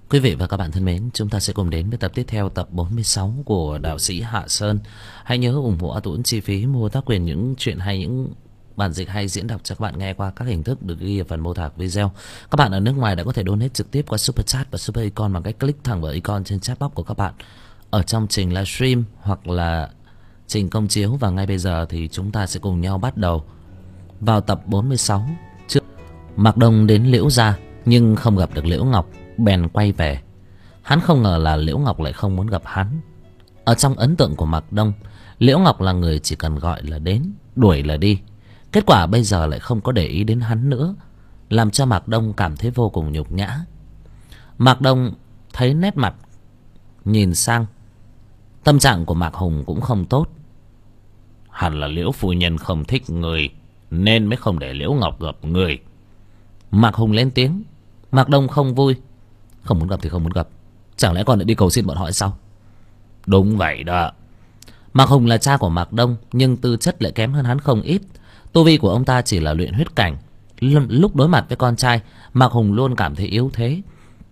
Quý vị và các bạn thân mến, chúng ta sẽ cùng đến với tập tiếp theo, tập 46 của đạo sĩ Hạ Sơn. Hãy nhớ ủng hộ A Tuấn chi phí mua tác quyền những chuyện hay, những bản dịch hay diễn đọc cho các bạn nghe qua các hình thức được ghi ở phần mô tả video. Các bạn ở nước ngoài đã có thể donate trực tiếp qua Super Chat và Super Icon bằng cách click thẳng vào icon trên chat box của các bạn ở trong trình livestream hoặc là trình công chiếu. Và ngay bây giờ thì chúng ta sẽ cùng nhau bắt đầu vào tập 46. Mạc Đông đến Liễu gia nhưng không gặp được Liễu Ngọc, bèn quay về. Hắn không ngờ là Liễu Ngọc lại không muốn gặp hắn. Ở trong ấn tượng của Mạc Đông, Liễu Ngọc là người chỉ cần gọi là đến, đuổi là đi. Kết quả bây giờ lại không có để ý đến hắn nữa, làm cho Mạc Đông cảm thấy vô cùng nhục nhã. Mạc Đông thấy nét mặt nhìn sang, tâm trạng của Mạc Hùng cũng không tốt. Hẳn là Liễu phu nhân không thích người nên mới không để Liễu Ngọc gặp người. Mạc Hùng lên tiếng. Mạc Đông không vui. Không muốn gặp thì không muốn gặp, chẳng lẽ còn lại đi cầu xin bọn họ hay sao? Đúng vậy đó. Mạc Hùng là cha của Mạc Đông, nhưng tư chất lại kém hơn hắn không ít. Tu vi của ông ta chỉ là luyện huyết cảnh. Lúc đối mặt với con trai, Mạc Hùng luôn cảm thấy yếu thế.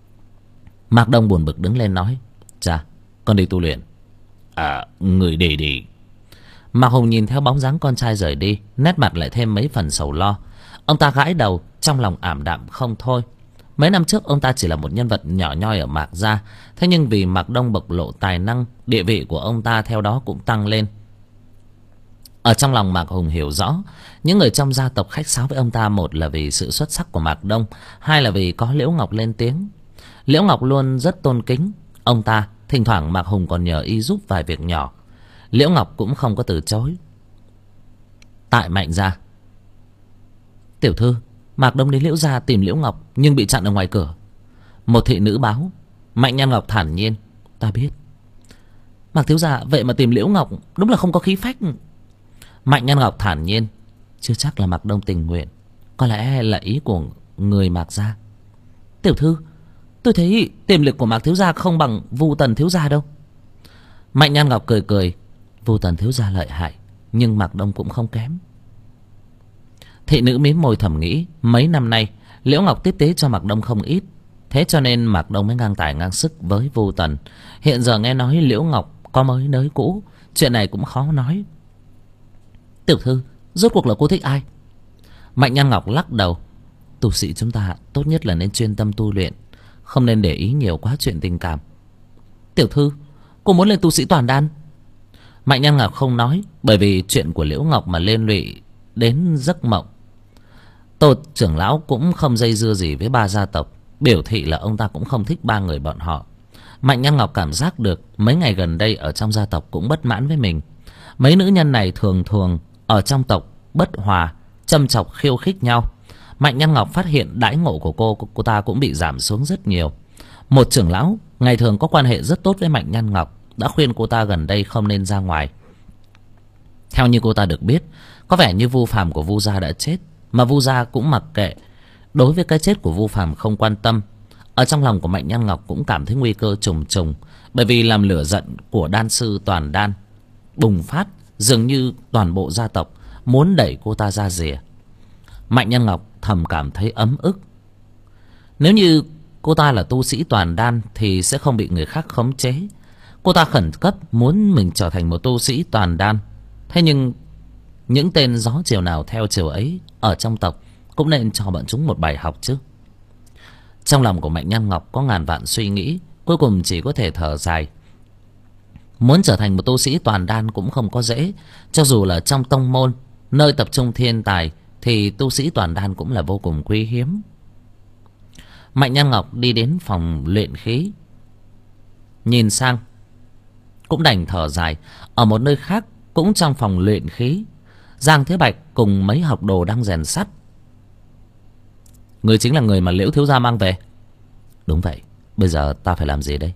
Mạc Đông buồn bực đứng lên nói: Cha, con đi tu luyện. Người đi. Mạc Hùng nhìn theo bóng dáng con trai rời đi, nét mặt lại thêm mấy phần sầu lo. Ông ta gãi đầu, trong lòng ảm đạm không thôi. Mấy năm trước ông ta chỉ là một nhân vật nhỏ nhoi ở Mạc gia, thế nhưng vì Mạc Đông bộc lộ tài năng, địa vị của ông ta theo đó cũng tăng lên. Ở trong lòng Mạc Hùng hiểu rõ, những người trong gia tộc khách sáo với ông ta, một là vì sự xuất sắc của Mạc Đông, hai là vì có Liễu Ngọc lên tiếng. Liễu Ngọc luôn rất tôn kính ông ta, thỉnh thoảng Mạc Hùng còn nhờ y giúp vài việc nhỏ. Liễu Ngọc cũng không có từ chối. Tại Mạnh gia, tiểu thư, Mạc Đông đến Liễu gia tìm Liễu Ngọc nhưng bị chặn ở ngoài cửa. Một thị nữ báo. Mạnh Nhan Ngọc thản nhiên: Ta biết. Mạc thiếu gia vậy mà tìm Liễu Ngọc đúng là không có khí phách. Mạnh Nhan Ngọc thản nhiên: Chưa chắc là Mạc Đông tình nguyện, có lẽ là ý của người Mạc gia. Tiểu thư, tôi thấy tiềm lực của Mạc thiếu gia không bằng Vu Tần thiếu gia đâu. Mạnh Nhan Ngọc cười cười: Vu Tần thiếu gia lợi hại, nhưng Mạc Đông cũng không kém. Thị nữ mím môi thầm nghĩ, mấy năm nay Liễu Ngọc tiếp tế cho Mạc Đông không ít, thế cho nên Mạc Đông mới ngang tài ngang sức với Vu Tần. Hiện giờ nghe nói Liễu Ngọc có mới nới cũ, chuyện này cũng khó nói. Tiểu thư, rốt cuộc là cô thích ai? Mạnh Nhan Ngọc lắc đầu: Tu sĩ chúng ta tốt nhất là nên chuyên tâm tu luyện, không nên để ý nhiều quá chuyện tình cảm. Tiểu thư, cô muốn lên tu sĩ toàn đan? Mạnh Nhan Ngọc không nói, bởi vì chuyện của Liễu Ngọc mà liên lụy đến giấc mộng. Tô trưởng lão cũng không dây dưa gì với ba gia tộc, biểu thị là ông ta cũng không thích ba người bọn họ. Mạnh Nhan Ngọc cảm giác được mấy ngày gần đây ở trong gia tộc cũng bất mãn với mình. Mấy nữ nhân này thường thường ở trong tộc bất hòa, châm chọc khiêu khích nhau. Mạnh Nhan Ngọc phát hiện đãi ngộ của cô ta cũng bị giảm xuống rất nhiều. Một trưởng lão ngày thường có quan hệ rất tốt với Mạnh Nhan Ngọc đã khuyên cô ta gần đây không nên ra ngoài. Theo như cô ta được biết, có vẻ như Vu Phàm của Vu gia đã chết, mà Vu gia cũng mặc kệ, đối với cái chết của Vu Phàm không quan tâm. Ở trong lòng của Mạnh Nhan Ngọc cũng cảm thấy nguy cơ trùng trùng, bởi vì làm lửa giận của đan sư toàn đan bùng phát, dường như toàn bộ gia tộc muốn đẩy cô ta ra rìa. Mạnh Nhan Ngọc thầm cảm thấy ấm ức. Nếu như cô ta là tu sĩ toàn đan thì sẽ không bị người khác khống chế. Cô ta khẩn cấp muốn mình trở thành một tu sĩ toàn đan. Thế nhưng những tên gió chiều nào theo chiều ấy ở trong tộc cũng nên cho bọn chúng một bài học chứ. Trong lòng của Mạnh Nhan Ngọc có ngàn vạn suy nghĩ, cuối cùng chỉ có thể thở dài. Muốn trở thành một tu sĩ toàn đan cũng không có dễ. Cho dù là trong tông môn, nơi tập trung thiên tài, thì tu sĩ toàn đan cũng là vô cùng quý hiếm. Mạnh Nhan Ngọc đi đến phòng luyện khí, nhìn sang cũng đành thở dài. Ở một nơi khác, cũng trong phòng luyện khí, Giang Thế Bạch cùng mấy học đồ đang rèn sắt. Người chính là người mà Liễu thiếu gia mang về? Đúng vậy. Bây giờ ta phải làm gì đây?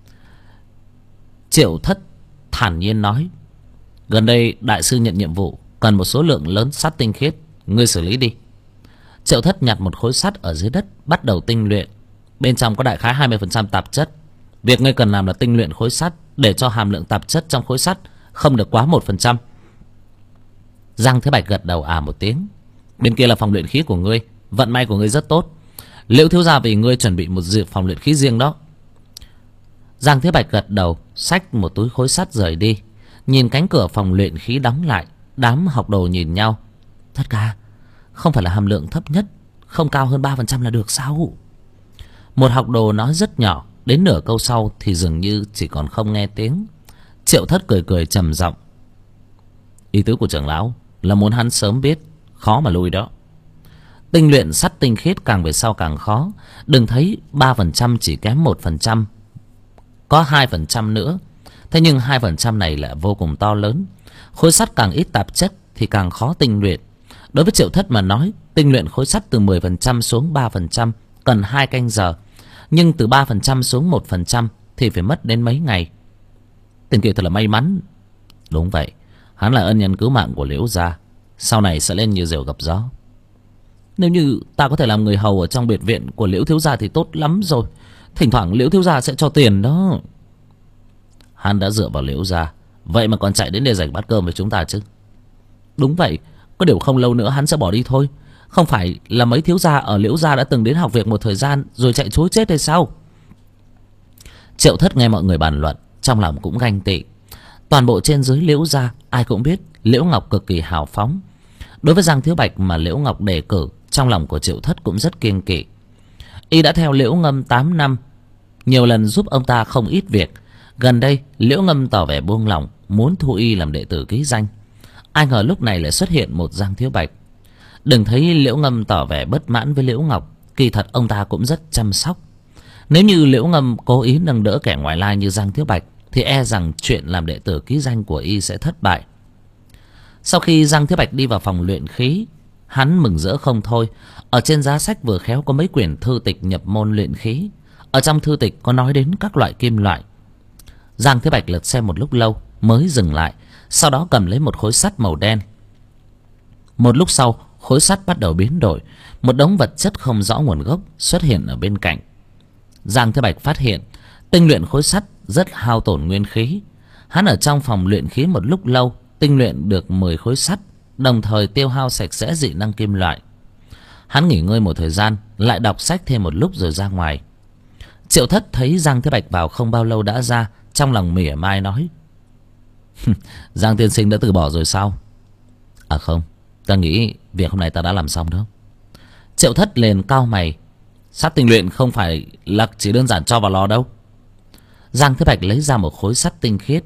Triệu Thất thản nhiên nói: Gần đây đại sư nhận nhiệm vụ cần một số lượng lớn sắt tinh khiết, ngươi xử lý đi. Triệu Thất nhặt một khối sắt ở dưới đất, bắt đầu tinh luyện. Bên trong có đại khái 20% tạp chất. Việc ngươi cần làm là tinh luyện khối sắt để cho hàm lượng tạp chất trong khối sắt không được quá 1%. Giang Thế Bạch gật đầu một tiếng. Bên kia là phòng luyện khí của ngươi, vận may của ngươi rất tốt. Liễu thiếu gia vì ngươi chuẩn bị một phòng luyện khí riêng đó. Giang Thế Bạch gật đầu, xách một túi khối sắt rời đi. Nhìn cánh cửa phòng luyện khí đóng lại, đám học đồ nhìn nhau. Thất ca, không phải là hàm lượng thấp nhất không cao hơn 3% là được sao? Một học đồ nói rất nhỏ, đến nửa câu sau thì dường như chỉ còn không nghe tiếng. Triệu Thất cười cười trầm giọng. Ý tứ của trưởng lão là muốn hắn sớm biết, khó mà lui đó. Tinh luyện sắt tinh khiết càng về sau càng khó. Đừng thấy 3% chỉ kém 1%, có 2% nữa. Thế nhưng 2% này lại vô cùng to lớn. Khối sắt càng ít tạp chất thì càng khó tinh luyện. Đối với Triệu Thất mà nói, tinh luyện khối sắt từ 10% xuống 3% cần 2 canh giờ. Nhưng từ 3% xuống 1% thì phải mất đến mấy ngày. Tên kia thật là may mắn. Đúng vậy, hắn là ân nhân cứu mạng của Liễu gia, sau này sẽ lên như diều gặp gió. Nếu như ta có thể làm người hầu ở trong biệt viện của Liễu thiếu gia thì tốt lắm rồi. Thỉnh thoảng Liễu thiếu gia sẽ cho tiền đó. Hắn đã dựa vào Liễu gia, vậy mà còn chạy đến để giành bát cơm với chúng ta chứ? Đúng vậy, có điều không lâu nữa hắn sẽ bỏ đi thôi. Không phải là mấy thiếu gia ở Liễu gia đã từng đến học việc một thời gian rồi chạy trối chết hay sao? Triệu Thất nghe mọi người bàn luận, trong lòng cũng ganh tị. Toàn bộ trên dưới Liễu gia ai cũng biết Liễu Ngọc cực kỳ hào phóng. Đối với Giang Thiếu Bạch mà Liễu Ngọc đề cử, trong lòng của Triệu Thất cũng rất kiêng kỵ. Y đã theo Liễu Ngâm 8 năm, nhiều lần giúp ông ta không ít việc. Gần đây Liễu Ngâm tỏ vẻ buông lỏng, muốn thu Y làm đệ tử ký danh. Ai ngờ lúc này lại xuất hiện một Giang Thiếu Bạch. Đừng thấy Liễu Ngâm tỏ vẻ bất mãn với Liễu Ngọc, kỳ thật ông ta cũng rất chăm sóc. Nếu như Liễu Ngâm cố ý nâng đỡ kẻ ngoại lai như Giang Thiếu Bạch thì e rằng chuyện làm đệ tử ký danh của Y sẽ thất bại. Sau khi Giang Thiếu Bạch đi vào phòng luyện khí, hắn mừng rỡ không thôi. Ở trên giá sách vừa khéo có mấy quyển thư tịch nhập môn luyện khí. Ở trong thư tịch có nói đến các loại kim loại. Giang Thiếu Bạch lật xem một lúc lâu mới dừng lại, sau đó cầm lấy một khối sắt màu đen. Một lúc sau, khối sắt bắt đầu biến đổi, một đống vật chất không rõ nguồn gốc xuất hiện ở bên cạnh. Giang Thiếu Bạch phát hiện tinh luyện khối sắt rất hao tổn nguyên khí. Hắn ở trong phòng luyện khí một lúc lâu, tinh luyện được 10 khối sắt, đồng thời tiêu hao sạch sẽ dị năng kim loại. Hắn nghỉ ngơi một thời gian, lại đọc sách thêm một lúc rồi ra ngoài. Triệu Thất thấy Giang Thiếu Bạch vào không bao lâu đã ra, trong lòng mỉa mai nói: Giang tiên sinh đã từ bỏ rồi sao? À không, ta nghĩ việc hôm nay ta đã làm xong đó. Triệu Thất liền cau mày: sắt tinh luyện không phải là chỉ đơn giản cho vào lò đâu. Giang Thiếu Bạch lấy ra một khối sắt tinh khiết.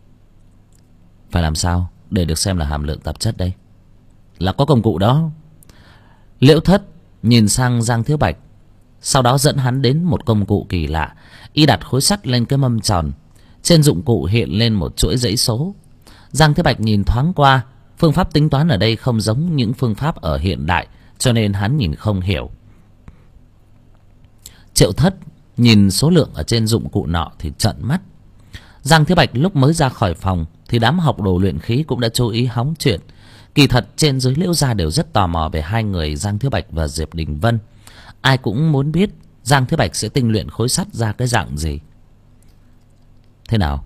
Phải làm sao để được xem là hàm lượng tạp chất đây? Là có công cụ đó. Liễu Thất nhìn sang Giang Thiếu Bạch, sau đó dẫn hắn đến một công cụ kỳ lạ. Y đặt khối sắt lên cái mâm tròn, trên dụng cụ hiện lên một chuỗi dãy số. Giang Thiếu Bạch nhìn thoáng qua, phương pháp tính toán ở đây không giống những phương pháp ở hiện đại, cho nên hắn nhìn không hiểu. Triệu Thất nhìn số lượng ở trên dụng cụ nọ thì trợn mắt. Giang Thiếu Bạch lúc mới ra khỏi phòng thì đám học đồ luyện khí cũng đã chú ý hóng chuyện. Kỳ thật trên dưới Liễu gia đều rất tò mò về hai người Giang Thiếu Bạch và Diệp Đình Vân. Ai cũng muốn biết Giang Thiếu Bạch sẽ tinh luyện khối sắt ra cái dạng gì. Thế nào?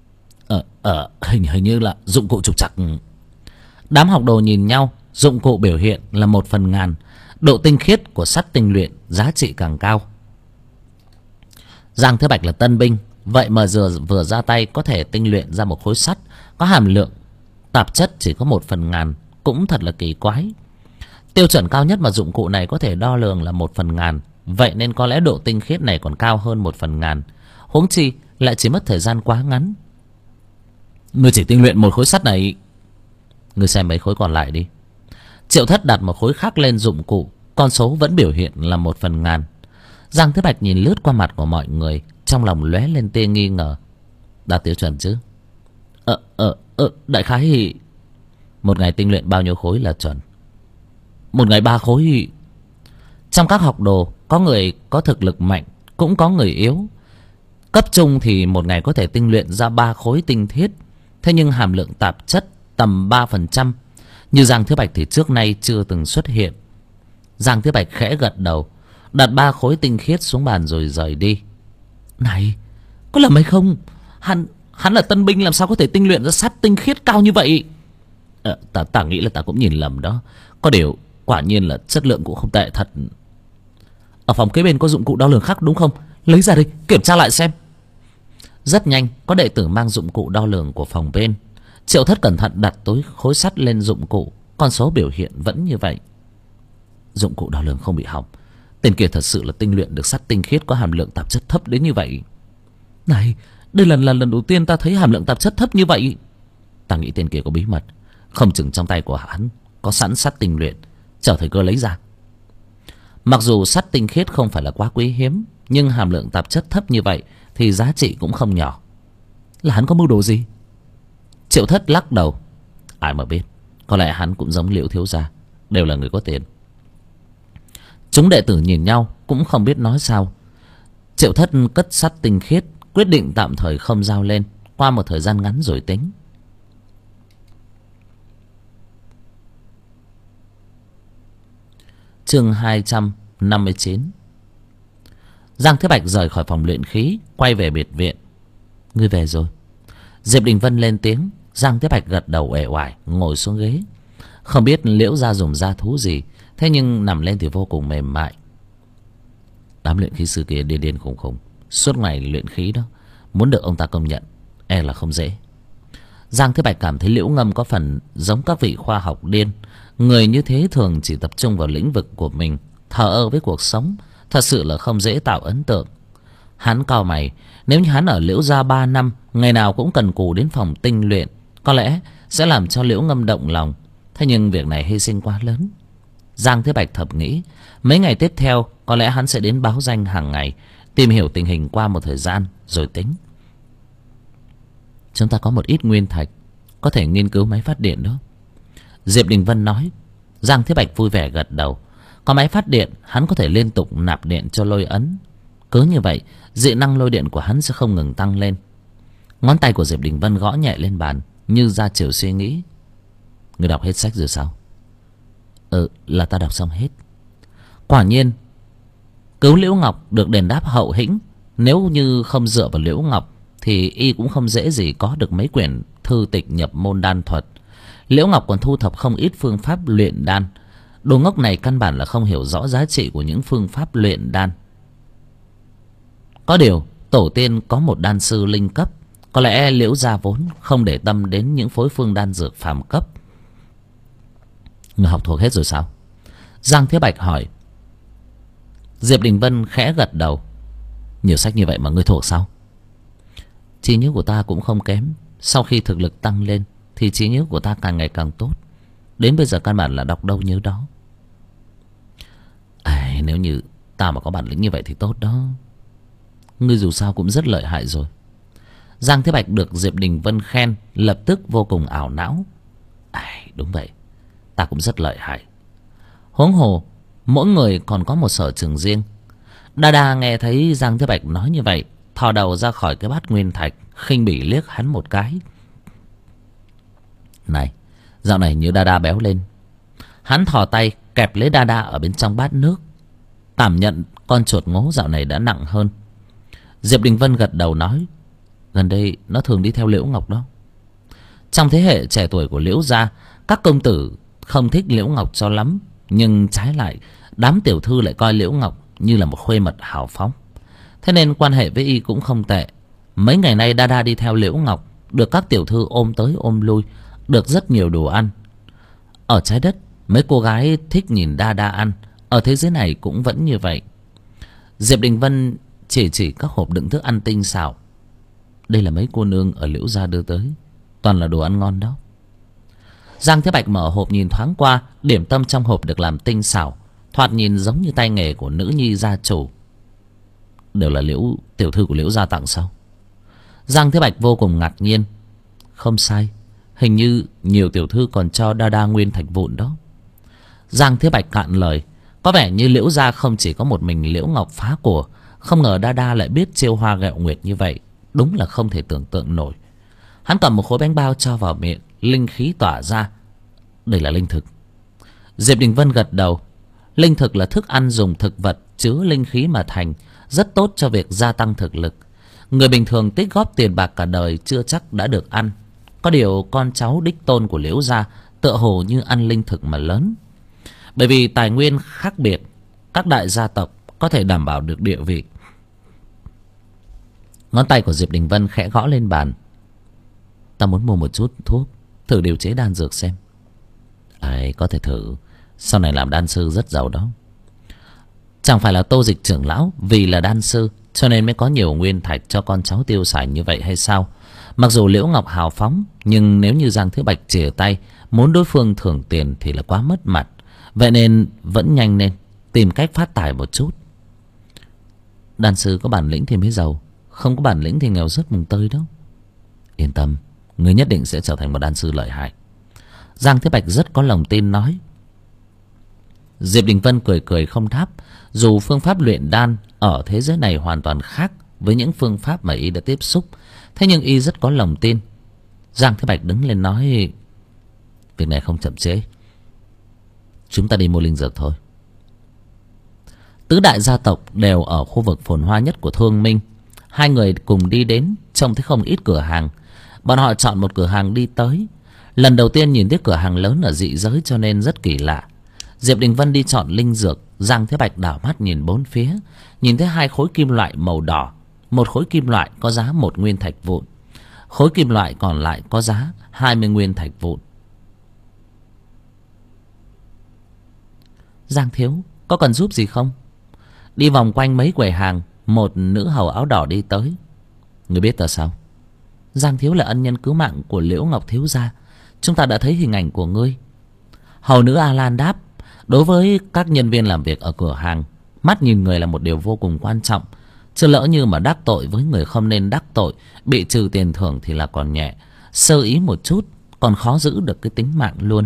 Hình như là dụng cụ trục trặc. Đám học đồ nhìn nhau. Dụng cụ biểu hiện là 1/1000. Độ tinh khiết của sắt tinh luyện giá trị càng cao. Giang Thiếu Bạch là tân binh, vậy mà vừa ra tay có thể tinh luyện ra một khối sắt có hàm lượng tạp chất chỉ có 1/1000, cũng thật là kỳ quái. Tiêu chuẩn cao nhất mà dụng cụ này có thể đo lường là 1/1000, vậy nên có lẽ độ tinh khiết này còn cao hơn 1/1000. Huống chi lại chỉ mất thời gian quá ngắn. Ngươi chỉ tinh luyện một khối sắt này, ngươi xem mấy khối còn lại đi. Triệu Thất đặt một khối khác lên dụng cụ, con số vẫn biểu hiện là 1/1000. Giang Thế Bạch nhìn lướt qua mặt của mọi người, trong lòng lóe lên tia nghi ngờ. Đạt tiêu chuẩn chứ? Đại khái thì một ngày tinh luyện bao nhiêu khối là chuẩn? Một ngày 3 khối. Trong các học đồ, có người có thực lực mạnh, cũng có người yếu. Cấp trung thì một ngày có thể tinh luyện ra 3 khối tinh thiết. Thế nhưng hàm lượng tạp chất tầm 3%, như Giang Thiếu Bạch thì trước nay chưa từng xuất hiện. Giang Thiếu Bạch khẽ gật đầu, đặt 3 khối tinh khiết xuống bàn rồi rời đi. Này, có lầm hay không? Hắn là tân binh, làm sao có thể tinh luyện ra sắt tinh khiết cao như vậy? Ta nghĩ là ta cũng nhìn lầm đó. Có điều quả nhiên là chất lượng cũng không tệ thật. Ở phòng kế bên có dụng cụ đo lường khác đúng không? Lấy ra đây kiểm tra lại xem. Rất nhanh có đệ tử mang dụng cụ đo lường của phòng bên. Triệu Thất cẩn thận đặt túi khối sắt lên dụng cụ, con số biểu hiện vẫn như vậy. Dụng cụ đo lường không bị hỏng. Tên kia thật sự là tinh luyện được sắt tinh khiết có hàm lượng tạp chất thấp đến như vậy. Này, đây là lần đầu tiên ta thấy hàm lượng tạp chất thấp như vậy. Ta nghĩ tên kia có bí mật, không chừng trong tay của hắn có sẵn sắt tinh luyện, chờ thời cơ lấy ra. Mặc dù sắt tinh khiết không phải là quá quý hiếm, nhưng hàm lượng tạp chất thấp như vậy thì giá trị cũng không nhỏ. Là hắn có mưu đồ gì? Triệu Thất lắc đầu. Ai mà biết, có lẽ hắn cũng giống Liễu thiếu gia, đều là người có tiền. Chúng đệ tử nhìn nhau cũng không biết nói sao. Triệu Thất cất sắt tinh khiết, quyết định tạm thời không giao lên, qua một thời gian ngắn rồi tính. Chương 259. Giang Thế Bạch rời khỏi phòng luyện khí, quay về biệt viện. Ngươi về rồi. Diệp Đình Vân lên tiếng. Giang Thế Bạch gật đầu uể oải, ngồi xuống ghế. Không biết Liễu gia dùng da thú gì, thế nhưng nằm lên thì vô cùng mềm mại. Đám luyện khí sư kia điên điên khùng khùng, suốt ngày luyện khí đó, muốn được ông ta công nhận e là không dễ. Giang Thế Bạch cảm thấy Liễu Ngâm có phần giống các vị khoa học điên. Người như thế thường chỉ tập trung vào lĩnh vực của mình, thờ ơ với cuộc sống, thật sự là không dễ tạo ấn tượng. Hắn cau mày, nếu như hắn ở Liễu gia 3 năm, ngày nào cũng cần cù đến phòng tinh luyện, có lẽ sẽ làm cho Liễu Ngâm động lòng. Thế nhưng việc này hy sinh quá lớn. Giang Thế Bạch thầm nghĩ, mấy ngày tiếp theo có lẽ hắn sẽ đến báo danh hàng ngày, tìm hiểu tình hình qua một thời gian rồi tính. Chúng ta có một ít nguyên thạch, có thể nghiên cứu máy phát điện đó, Diệp Đình Vân nói. Giang Thế Bạch vui vẻ gật đầu. Có máy phát điện, hắn có thể liên tục nạp điện cho lôi ấn. Cứ như vậy, dị năng lôi điện của hắn sẽ không ngừng tăng lên. Ngón tay của Diệp Đình Vân gõ nhẹ lên bàn, như ra chiều suy nghĩ. Người đọc hết sách rồi sao? Là ta đọc xong hết. Quả nhiên, cứu Liễu Ngọc được đền đáp hậu hĩnh. Nếu như không dựa vào Liễu Ngọc thì y cũng không dễ gì có được mấy quyển thư tịch nhập môn đan thuật. Liễu Ngọc còn thu thập không ít phương pháp luyện đan. Đồ ngốc này căn bản là không hiểu rõ giá trị của những phương pháp luyện đan. Có điều tổ tiên có một đan sư linh cấp, có lẽ Liễu gia vốn không để tâm đến những phối phương đan dược phàm cấp. Người học thuộc hết rồi sao? Giang Thế Bạch hỏi. Diệp Đình Vân khẽ gật đầu. Nhiều sách như vậy mà ngươi thuộc sao? Trí nhớ của ta cũng không kém. Sau khi thực lực tăng lên thì trí nhớ của ta càng ngày càng tốt. Đến bây giờ căn bản là đọc đâu nhớ đó. Nếu như ta mà có bản lĩnh như vậy thì tốt đó. Ngươi dù sao cũng rất lợi hại rồi. Giang Thế Bạch được Diệp Đình Vân khen, lập tức vô cùng ảo não. Đúng vậy, ta cũng rất lợi hại. Huống hồ mỗi người còn có một sở trường riêng. Đa Đa nghe thấy Giang Thế Bạch nói như vậy, thò đầu ra khỏi cái bát nguyên thạch, khinh bỉ liếc hắn một cái. Này, dạo này như Đa Đa béo lên. Hắn thò tay kẹp lấy Đa Đa ở bên trong bát nước, cảm nhận con chuột ngố dạo này đã nặng hơn. Diệp Đình Vân gật đầu nói, gần đây nó thường đi theo Liễu Ngọc đó. Trong thế hệ trẻ tuổi của Liễu gia, các công tử không thích Liễu Ngọc cho lắm, nhưng trái lại đám tiểu thư lại coi Liễu Ngọc như là một khuê mật hào phóng. Thế nên quan hệ với y cũng không tệ. Mấy ngày nay Đa Đa đi theo Liễu Ngọc, được các tiểu thư ôm tới ôm lui, được rất nhiều đồ ăn. Ở trái đất, mấy cô gái thích nhìn Đa Đa ăn. Ở thế giới này cũng vẫn như vậy. Diệp Đình Vân chỉ các hộp đựng thức ăn tinh xảo. Đây là mấy cô nương ở Liễu gia đưa tới, toàn là đồ ăn ngon đó. Giang Thế Bạch mở hộp nhìn thoáng qua, điểm tâm trong hộp được làm tinh xảo, thoạt nhìn giống như tay nghề của nữ nhi gia chủ. Đều là Liễu tiểu thư của Liễu gia tặng sao? Giang Thế Bạch vô cùng ngạc nhiên. Không sai, hình như nhiều tiểu thư còn cho Đa Đa nguyên thạch vụn đó. Giang Thế Bạch cạn lời. Có vẻ như Liễu gia không chỉ có một mình Liễu Ngọc phá của. Không ngờ Đa Đa lại biết chiêu hoa ghẹo nguyệt như vậy, đúng là không thể tưởng tượng nổi. Hắn cầm một khối bánh bao cho vào miệng, linh khí tỏa ra. Đây là linh thực. Diệp Đình Vân gật đầu. Linh thực là thức ăn dùng thực vật chứa linh khí mà thành, rất tốt cho việc gia tăng thực lực. Người bình thường tích góp tiền bạc cả đời chưa chắc đã được ăn. Có điều con cháu đích tôn của Liễu gia tựa hồ như ăn linh thực mà lớn. Bởi vì tài nguyên khác biệt, các đại gia tộc có thể đảm bảo được địa vị. Ngón tay của Diệp Đình Vân khẽ gõ lên bàn. Ta muốn mua một chút thuốc, thử điều chế đan dược xem. Ấy, có thể thử. Sau này làm đan sư rất giàu đó. Chẳng phải là Tô Dịch trưởng lão vì là đan sư cho nên mới có nhiều nguyên thạch cho con cháu tiêu xài như vậy hay sao? Mặc dù Liễu Ngọc hào phóng, nhưng nếu như Giang Thiếu Bạch chìa tay muốn đối phương thưởng tiền thì là quá mất mặt. Vậy nên vẫn nhanh lên tìm cách phát tài một chút. Đan sư có bản lĩnh thì mới giàu, không có bản lĩnh thì nghèo rớt mùng tơi đó. Yên tâm, ngươi nhất định sẽ trở thành một đan sư lợi hại. Giang Thế Bạch rất có lòng tin nói. Diệp Đình Vân cười cười không đáp. Dù phương pháp luyện đan ở thế giới này hoàn toàn khác với những phương pháp mà y đã tiếp xúc, thế nhưng y rất có lòng tin. Giang Thế Bạch đứng lên nói. Việc này không chậm trễ, chúng ta đi mua linh dược thôi. Tứ đại gia tộc đều ở khu vực phồn hoa nhất của Thương Minh. Hai người cùng đi đến, trông thấy không ít cửa hàng. Bọn họ chọn một cửa hàng đi tới. Lần đầu tiên nhìn thấy cửa hàng lớn ở dị giới cho nên rất kỳ lạ. Diệp Đình Vân đi chọn linh dược. Giang Thế Bạch đảo mắt nhìn bốn phía, nhìn thấy hai khối kim loại màu đỏ. Một khối kim loại có giá 1 nguyên thạch vụn, khối kim loại còn lại có giá 20 nguyên thạch vụn. Giang thiếu, có cần giúp gì không? Đi vòng quanh mấy quầy hàng, một nữ hầu áo đỏ đi tới. Người biết ta sao? Giang thiếu là ân nhân cứu mạng của Liễu Ngọc thiếu gia, chúng ta đã thấy hình ảnh của ngươi. Hầu nữ A Lan đáp. Đối với các nhân viên làm việc ở cửa hàng, mắt nhìn người là một điều vô cùng quan trọng. Chứ lỡ như mà đắc tội với người không nên đắc tội, bị trừ tiền thưởng thì là còn nhẹ, sơ ý một chút còn khó giữ được cái tính mạng luôn.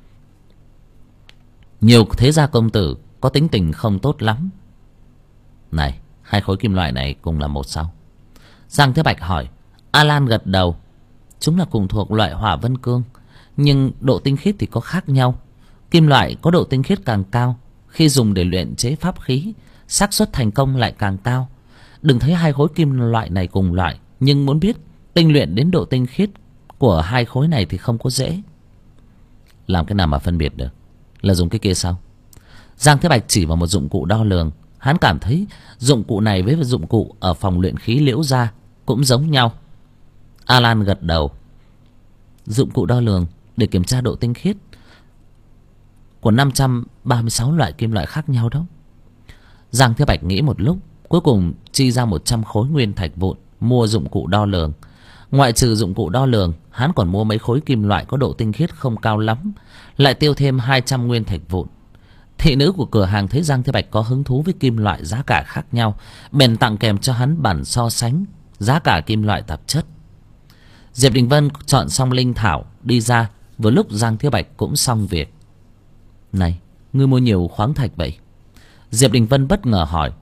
Nhiều thế gia công tử có tính tình không tốt lắm. Này, hai khối kim loại này cùng là một sao? Giang Thế Bạch hỏi. A Lan gật đầu. Chúng là cùng thuộc loại hỏa vân cương, nhưng độ tinh khiết thì có khác nhau. Kim loại có độ tinh khiết càng cao, khi dùng để luyện chế pháp khí, xác suất thành công lại càng cao. Đừng thấy hai khối kim loại này cùng loại, nhưng muốn biết tinh luyện đến độ tinh khiết của hai khối này thì không có dễ. Làm cái nào mà phân biệt được? Là dùng cái kia sao? Giang Thế Bạch chỉ vào một dụng cụ đo lường. Hắn cảm thấy dụng cụ này với dụng cụ ở phòng luyện khí Liễu gia cũng giống nhau. A Lan gật đầu. Dụng cụ đo lường để kiểm tra độ tinh khiết của 536 loại kim loại khác nhau đó. Giang Thế Bạch nghĩ một lúc, cuối cùng chi ra 100 khối nguyên thạch vụn mua dụng cụ đo lường. Ngoại trừ dụng cụ đo lường, hắn còn mua mấy khối kim loại có độ tinh khiết không cao lắm, lại tiêu thêm 200 nguyên thạch vụn. Thị nữ của cửa hàng thấy Giang Thế Bạch có hứng thú với kim loại giá cả khác nhau, bèn tặng kèm cho hắn bản so sánh giá cả kim loại tạp chất. Diệp Đình Vân chọn xong linh thảo đi ra, vừa lúc Giang Thế Bạch cũng xong việc. Này, ngươi mua nhiều khoáng thạch vậy? Diệp Đình Vân bất ngờ hỏi.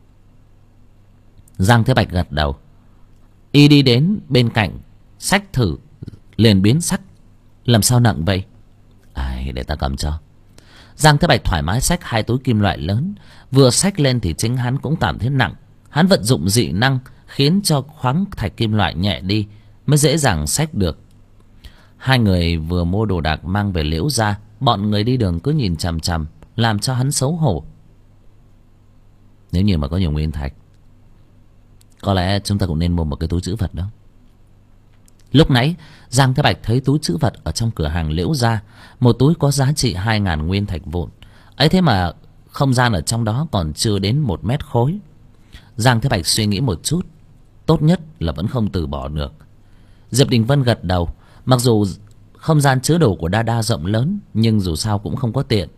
Giang Thế Bạch gật đầu. Y đi đến bên cạnh xách thử, liền biến sắc. Làm sao nặng vậy? Ai, để ta cầm cho. Giang Thế Bạch thoải mái xách hai túi kim loại lớn. Vừa xách lên thì chính hắn cũng cảm thấy nặng. Hắn vận dụng dị năng khiến cho khoáng thạch kim loại nhẹ đi, mới dễ dàng xách được. Hai người vừa mua đồ đạc mang về Liễu gia, bọn người đi đường cứ nhìn chằm chằm, làm cho hắn xấu hổ. Nếu như mà có nhiều nguyên thạch, có lẽ chúng ta cũng nên mua một cái túi trữ vật đó. Lúc nãy Giang Thế Bạch thấy túi trữ vật ở trong cửa hàng Liễu gia, một túi có giá trị 2.000 nguyên thạch vụn. Ấy thế mà không gian ở trong đó còn chưa đến 1 mét khối. Giang Thế Bạch suy nghĩ một chút, tốt nhất là vẫn không từ bỏ được. Diệp Đình Vân gật đầu. Mặc dù không gian chứa đồ của Đa Đa rộng lớn, nhưng dù sao cũng không có tiện.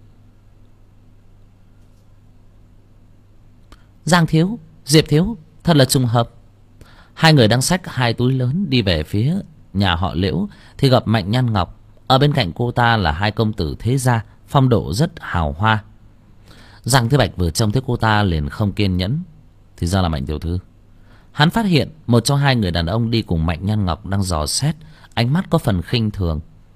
Giang thiếu, Diệp thiếu, thật là trùng hợp. Hai người đang xách hai túi lớn đi về phía nhà họ Liễu thì gặp Mạnh Nhan Ngọc. Ở bên cạnh cô ta là hai công tử thế gia, phong độ rất hào hoa. Giang Thế Bạch vừa trông thấy cô ta liền không kiên nhẫn. Thì ra là Mạnh tiểu thư. Hắn phát hiện một trong hai người đàn ông đi cùng Mạnh Nhan Ngọc đang dò xét, ánh mắt có phần khinh thường.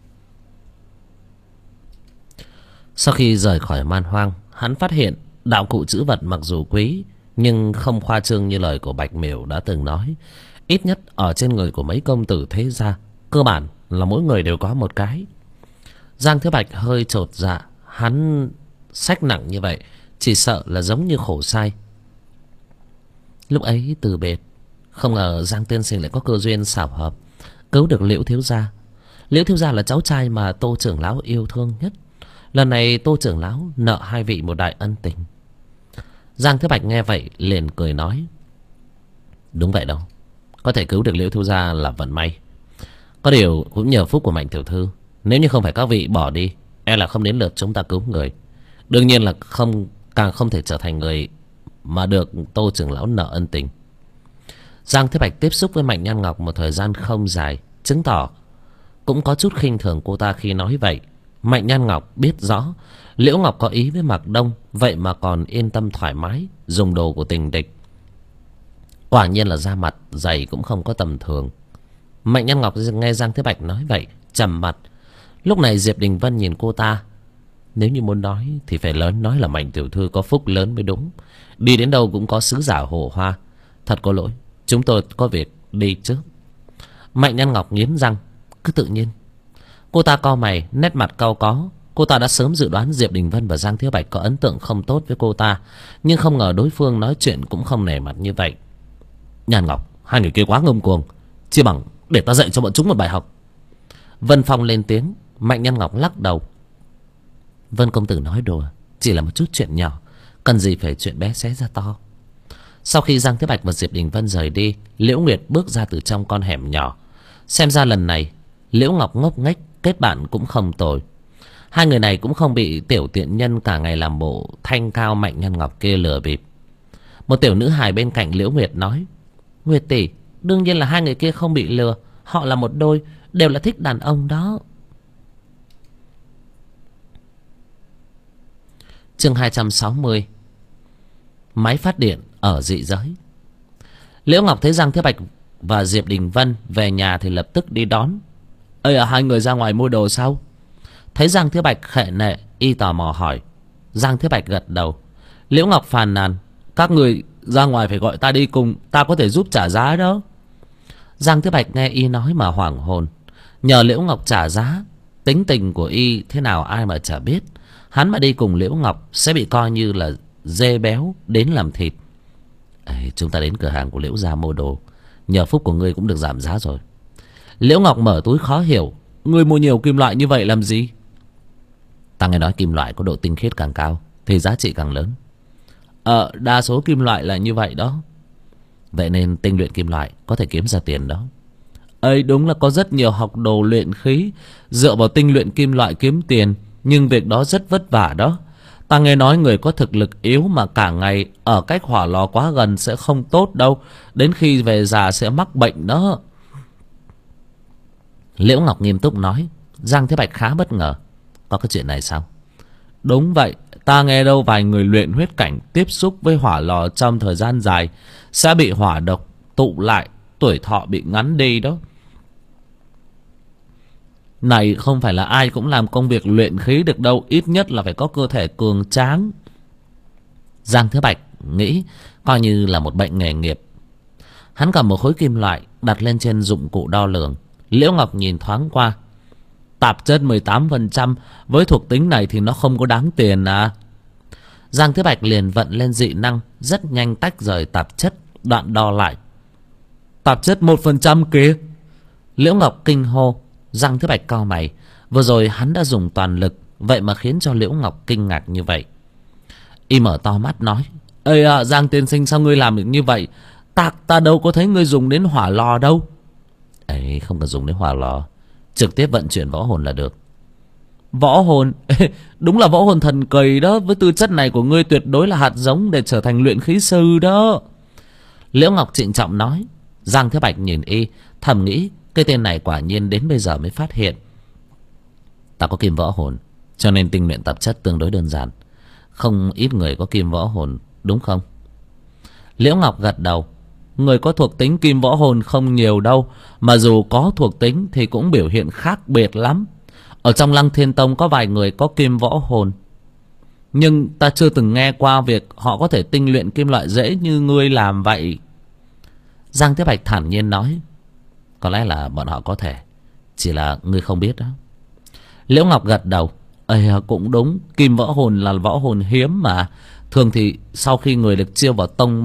Sau khi rời khỏi man hoang, hắn phát hiện đạo cụ trữ vật mặc dù quý, nhưng không khoa trương như lời của Bạch Miểu đã từng nói. Ít nhất ở trên người của mấy công tử thế gia, cơ bản là mỗi người đều có một cái. Giang Thế Bạch hơi chột dạ. Hắn xách nặng như vậy chỉ sợ là giống như khổ sai. Lúc ấy từ biệt, Không ngờ Giang tiên sinh lại có cơ duyên xảo hợp cứu được Liễu thiếu gia. Liễu thiếu gia là cháu trai mà Tô trưởng lão yêu thương nhất. Lần này Tô trưởng lão nợ hai vị một đại ân tình. Giang Thế Bạch nghe vậy liền cười nói: đúng vậy đâu, có thể cứu được Liễu thiếu gia là vận may. Có điều cũng nhờ phúc của Mạnh tiểu thư, nếu như không phải các vị bỏ đi, e là không đến lượt chúng ta cứu người. Đương nhiên là càng không thể trở thành người mà được Tô trưởng lão nợ ân tình. Giang Thế Bạch tiếp xúc với Mạnh Nhan Ngọc một thời gian không dài, chứng tỏ cũng có chút khinh thường cô ta khi nói vậy. Mạnh Nhan Ngọc biết rõ Liễu Ngọc có ý với Mạc Đông, vậy mà còn yên tâm thoải mái dùng đồ của tình địch. Quả nhiên là da mặt dày cũng không có tầm thường. Mạnh Nhan Ngọc nghe Giang Thế Bạch nói vậy trầm mặt. Lúc này Diệp Đình Vân nhìn cô ta: nếu như muốn nói thì phải lớn nói là Mạnh tiểu thư có phúc lớn mới đúng. Đi đến đâu cũng có sứ giả hộ hoa. Thật có lỗi, chúng tôi có việc đi trước. Mạnh Nhan Ngọc nghiến răng: cứ tự nhiên. Cô ta cau mày, nét mặt cau có. Cô ta đã sớm dự đoán Diệp Đình Vân và Giang Thế Bạch có ấn tượng không tốt với cô ta, nhưng không ngờ đối phương nói chuyện cũng không nể mặt như vậy. Nhan Ngọc, hai người kia quá ngông cuồng, chia bằng để ta dạy cho bọn chúng một bài học. Vân Phong lên tiếng. Mạnh Nhan Ngọc lắc đầu: Vân công tử nói đùa, chỉ là một chút chuyện nhỏ, cần gì phải chuyện bé xé ra to. Sau khi Giang Thế Bạch và Diệp Đình Vân rời đi, Liễu Nguyệt bước ra từ trong con hẻm nhỏ. Xem ra lần này Liễu Ngọc ngốc nghếch, kết bạn cũng không tồi. Hai người này cũng không bị tiểu tiện nhân cả ngày làm bộ thanh cao Mạnh Nhan Ngọc kia lừa bịp. Một tiểu nữ hài bên cạnh Liễu Nguyệt nói: Nguyệt tỷ, đương nhiên là hai người kia không bị lừa, họ là một đôi, đều là thích đàn ông đó. Chương 260. Máy phát điện ở dị giới. Liễu Ngọc thấy Giang Thế Bạch và Diệp Đình Vân về nhà thì lập tức đi đón. Ây à, hai người ra ngoài mua đồ sao? Thấy Giang Thế Bạch khệ nệ, y tò mò hỏi. Giang Thế Bạch gật đầu. Liễu Ngọc phàn nàn: các người ra ngoài phải gọi ta đi cùng, ta có thể giúp trả giá đó. Giang Thế Bạch nghe y nói mà hoảng hồn. Nhờ Liễu Ngọc trả giá, tính tình của y thế nào ai mà chả biết. Hắn mà đi cùng Liễu Ngọc sẽ bị coi như là dê béo đến làm thịt. Chúng ta đến cửa hàng của Liễu gia mua đồ, nhờ phúc của ngươi cũng được giảm giá rồi. Liễu Ngọc mở túi khó hiểu: ngươi mua nhiều kim loại như vậy làm gì? Ta nghe nói kim loại có độ tinh khiết càng cao thì giá trị càng lớn. Đa số kim loại là như vậy đó. Vậy nên tinh luyện kim loại có thể kiếm ra tiền đó. Đúng là có rất nhiều học đồ luyện khí dựa vào tinh luyện kim loại kiếm tiền, nhưng việc đó rất vất vả đó. Ta nghe nói người có thực lực yếu mà cả ngày ở cách hỏa lò quá gần sẽ không tốt đâu. Đến khi về già sẽ mắc bệnh đó. Liễu Ngọc nghiêm túc nói. Giang Thế Bạch khá bất ngờ. Có cái chuyện này sao? Đúng vậy, ta nghe đâu vài người luyện huyết cảnh tiếp xúc với hỏa lò trong thời gian dài sẽ bị hỏa độc tụ lại, tuổi thọ bị ngắn đi đó. Này không phải là ai cũng làm công việc luyện khí được đâu, ít nhất là phải có cơ thể cường tráng. Giang Thế Bạch nghĩ coi như là một bệnh nghề nghiệp. Hắn cầm một khối kim loại đặt lên trên dụng cụ đo lường. Liễu Ngọc nhìn thoáng qua. Tạp chất 18%, với thuộc tính này thì nó không có đáng tiền à. Giang Thế Bạch liền vận lên dị năng, rất nhanh tách rời tạp chất, đoạn đo lại. Tạp chất 1% kìa. Liễu Ngọc kinh hô. Giang Thế Bạch cau mày. Vừa rồi hắn đã dùng toàn lực, vậy mà khiến cho Liễu Ngọc kinh ngạc như vậy. Y mở to mắt nói: Giang tiên sinh, sao ngươi làm được như vậy? Ta đâu có thấy ngươi dùng đến hỏa lò đâu. Không cần dùng đến hỏa lò, trực tiếp vận chuyển võ hồn là được. Võ hồn? Đúng là võ hồn thần cầy đó. Với tư chất này của ngươi tuyệt đối là hạt giống để trở thành luyện khí sư đó. Liễu Ngọc trịnh trọng nói. Giang Thế Bạch nhìn y, thầm nghĩ cái tên này quả nhiên đến bây giờ mới phát hiện. Ta có kim võ hồn, cho nên tinh luyện tạp chất tương đối đơn giản. Không ít người có kim võ hồn, đúng không? Liễu Ngọc gật đầu. Người có thuộc tính kim võ hồn không nhiều đâu, mà dù có thuộc tính thì cũng biểu hiện khác biệt lắm. Ở trong Lăng Thiên Tông có vài người có kim võ hồn, nhưng ta chưa từng nghe qua việc họ có thể tinh luyện kim loại dễ như ngươi làm vậy. Giang Thế Bạch thản nhiên nói. Có lẽ là bọn họ có thể, chỉ là ngươi không biết đó. Liễu Ngọc gật đầu. Cũng đúng, kim võ hồn là võ hồn hiếm mà. Thường thì sau khi người được chiêu vào tông môn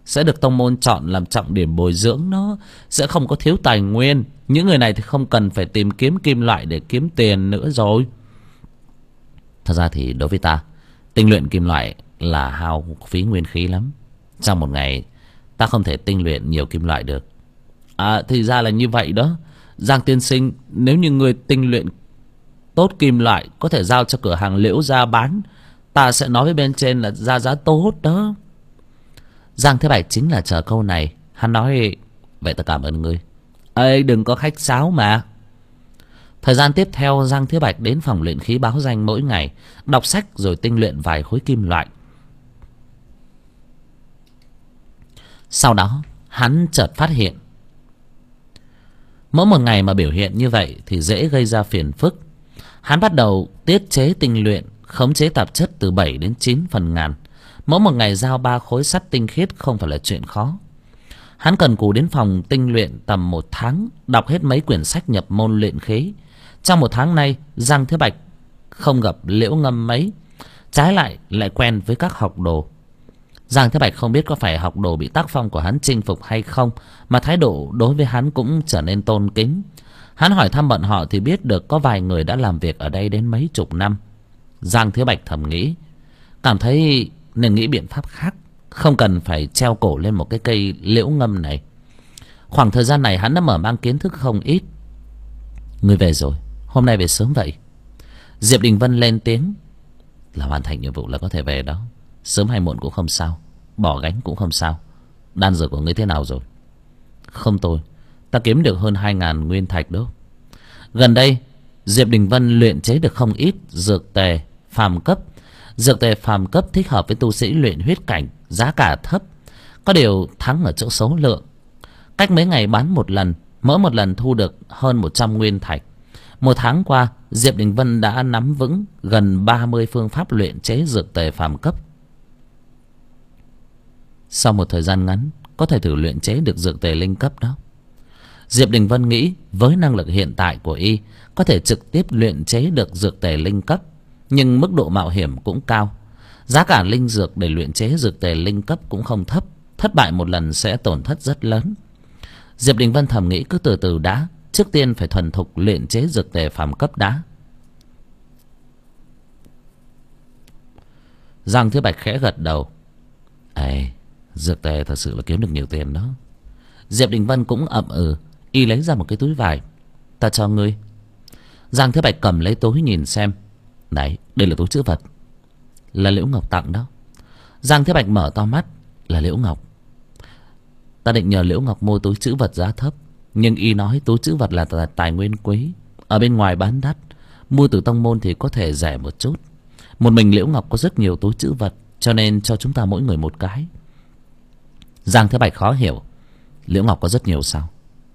sẽ được tông môn chọn làm trọng điểm bồi dưỡng, nó sẽ không có thiếu tài nguyên. Những người này thì không cần phải tìm kiếm kim loại để kiếm tiền nữa rồi. Thật ra thì đối với ta, tinh luyện kim loại là hao phí nguyên khí lắm. Trong một ngày ta không thể tinh luyện nhiều kim loại được. Thì ra là như vậy đó Giang tiên sinh. Nếu như người tinh luyện tốt kim loại có thể giao cho cửa hàng Liễu Gia bán, ta sẽ nói với bên trên là ra giá tốt đó. Giang Thế Bạch chính là chờ câu này. Hắn nói: vậy ta cảm ơn ngươi. Ê, đừng có khách sáo mà. Thời gian tiếp theo, Giang Thế Bạch đến phòng luyện khí báo danh mỗi ngày, đọc sách rồi tinh luyện vài khối kim loại. Sau đó hắn chợt phát hiện, mỗi một ngày mà biểu hiện như vậy thì dễ gây ra phiền phức. Hắn bắt đầu tiết chế tinh luyện, khống chế tạp chất từ 7 đến 9 phần ngàn. Mỗi một ngày giao 3 khối sắt tinh khiết không phải là chuyện khó. Hắn cần cù đến phòng tinh luyện tầm 1 tháng, đọc hết mấy quyển sách nhập môn luyện khí. Trong 1 tháng nay, Giang Thế Bạch không gặp Liễu Ngâm mấy, trái lại lại quen với các học đồ. Giang Thế Bạch không biết có phải học đồ bị tác phong của hắn chinh phục hay không, mà thái độ đối với hắn cũng trở nên tôn kính. Hắn hỏi thăm bọn họ thì biết được có vài người đã làm việc ở đây đến mấy chục năm. Giang Thế Bạch thầm nghĩ, cảm thấy nên nghĩ biện pháp khác, không cần phải treo cổ lên một cái cây liễu ngâm này. Khoảng thời gian này hắn đã mở mang kiến thức không ít. Người về rồi, hôm nay về sớm vậy? Diệp Đình Vân lên tiếng. Là hoàn thành nhiệm vụ là có thể về đó. Sớm hay muộn cũng không sao, bỏ gánh cũng không sao. Đan dược của ngươi thế nào rồi? Không tồi, ta kiếm được hơn 2.000 nguyên thạch đó. Gần đây Diệp Đình Vân luyện chế được không ít dược tề phàm cấp. Dược tề phàm cấp thích hợp với tu sĩ luyện huyết cảnh, giá cả thấp, có điều thắng ở chỗ số lượng. Cách mấy ngày bán một lần, mỗi một lần thu được hơn 100 nguyên thạch. 1 tháng qua, Diệp Đình Vân đã nắm vững gần 30 phương pháp luyện chế dược tề phàm cấp. Sau một thời gian ngắn, có thể thử luyện chế được dược tề linh cấp đó. Diệp Đình Vân nghĩ với năng lực hiện tại của y, có thể trực tiếp luyện chế được dược tề linh cấp, nhưng mức độ mạo hiểm cũng cao. Giá cả linh dược để luyện chế dược tề linh cấp cũng không thấp, thất bại một lần sẽ tổn thất rất lớn. Diệp Đình Vân thầm nghĩ cứ từ từ đã, trước tiên phải thuần thục luyện chế dược tề phàm cấp đã. Giang Thế Bạch khẽ gật đầu. Dược tề thật sự là kiếm được nhiều tiền đó. Diệp Đình Vân cũng ậm ừ. Y lấy ra một cái túi vải. Ta cho ngươi. Giang Thế Bạch cầm lấy túi nhìn xem. Này, đây là túi trữ vật, là Liễu Ngọc tặng đó. Giang Thế Bạch mở to mắt. Là Liễu Ngọc? Ta định nhờ Liễu Ngọc mua túi trữ vật giá thấp, nhưng y nói túi trữ vật là tài nguyên quý, ở bên ngoài bán đắt, mua từ tông môn thì có thể rẻ một chút. Một mình Liễu Ngọc có rất nhiều túi trữ vật, cho nên cho chúng ta mỗi người một cái. Giang Thế Bạch khó hiểu. Liễu Ngọc có rất nhiều sao?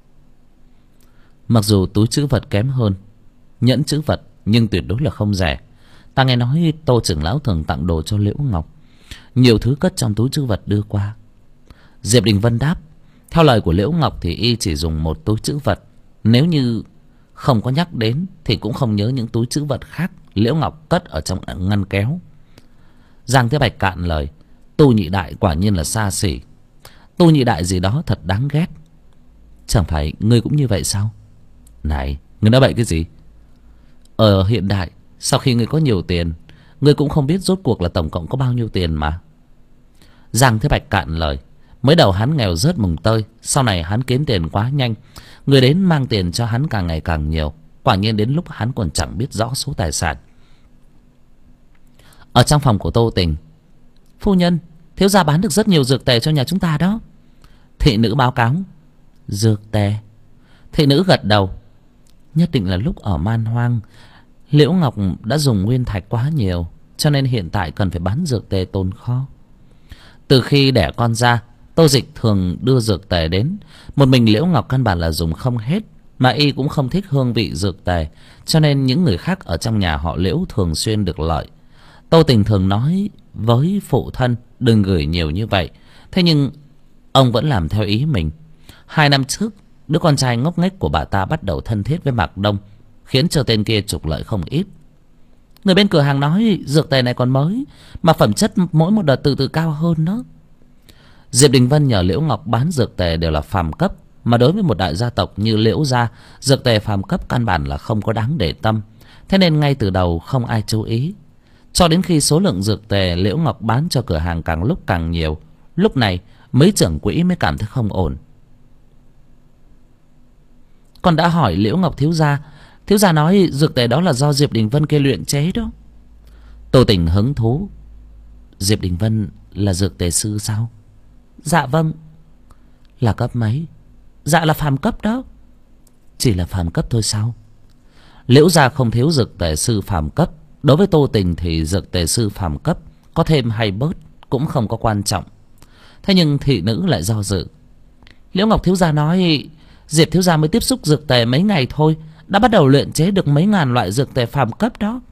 Mặc dù túi trữ vật kém hơn nhẫn trữ vật, nhưng tuyệt đối là không rẻ. Ta nghe nói Tô trưởng lão thường tặng đồ cho Liễu Ngọc, nhiều thứ cất trong túi trữ vật đưa qua. Diệp Đình Vân đáp. Theo lời của Liễu Ngọc thì y chỉ dùng một túi trữ vật. Nếu như không có nhắc đến thì cũng không nhớ những túi trữ vật khác Liễu Ngọc cất ở trong ngăn kéo. Giang Thế Bạch cạn lời. Tu nhị đại quả nhiên là xa xỉ. Tu nhị đại gì đó thật đáng ghét. Chẳng phải ngươi cũng như vậy sao? Này, ngươi nói bậy cái gì? Ở hiện đại, sau khi ngươi có nhiều tiền, ngươi cũng không biết rốt cuộc là tổng cộng có bao nhiêu tiền mà. Giang Thế Bạch cạn lời. Mới đầu hắn nghèo rớt mùng tơi, sau này hắn kiếm tiền quá nhanh, người đến mang tiền cho hắn càng ngày càng nhiều. Quả nhiên đến lúc hắn còn chẳng biết rõ số tài sản. Ở trong phòng của Tô Tình. Phu nhân, thiếu gia bán được rất nhiều dược tề cho nhà chúng ta đó. Thị nữ báo cáo. Dược tề? Thị nữ gật đầu. Nhất định là lúc ở Man Hoang, Liễu Ngọc đã dùng nguyên thạch quá nhiều, cho nên hiện tại cần phải bán dược tề tồn kho. Từ khi đẻ con ra, Tô Dịch thường đưa dược tề đến. Một mình Liễu Ngọc căn bản là dùng không hết, mà y cũng không thích hương vị dược tề, cho nên những người khác ở trong nhà họ Liễu thường xuyên được lợi. Tô Tình thường nói với phụ thân đừng gửi nhiều như vậy, thế nhưng ông vẫn làm theo ý mình. 2 năm trước, đứa con trai ngốc nghếch của bà ta bắt đầu thân thiết với Mạc Đông, khiến cho tên kia trục lợi không ít. Người bên cửa hàng nói dược tề này còn mới, mà phẩm chất mỗi một đợt từ từ cao hơn đó. Diệp Đình Vân nhờ Liễu Ngọc bán dược tề đều là phàm cấp, mà đối với một đại gia tộc như Liễu gia, dược tề phàm cấp căn bản là không có đáng để tâm. Thế nên ngay từ đầu không ai chú ý, cho đến khi số lượng dược tề Liễu Ngọc bán cho cửa hàng càng lúc càng nhiều. Lúc này mấy trưởng quỹ mới cảm thấy không ổn. Con đã hỏi Liễu Ngọc thiếu gia nói dược tề đó là do Diệp Đình Vân kia luyện chế đó. Tô Tình hứng thú. Diệp Đình Vân là dược tề sư sao? Dạ vâng. Là cấp mấy? Dạ là phàm cấp đó. Chỉ là phàm cấp thôi sao? Liễu gia không thiếu dược tề sư phàm cấp. Đối với Tô Tình thì dược tề sư phàm cấp có thêm hay bớt cũng không có quan trọng. Thế nhưng thị nữ lại do dự. Liễu Ngọc thiếu gia nói Diệp thiếu gia mới tiếp xúc dược tề mấy ngày thôi, đã bắt đầu luyện chế được mấy ngàn loại dược tề phàm cấp đó.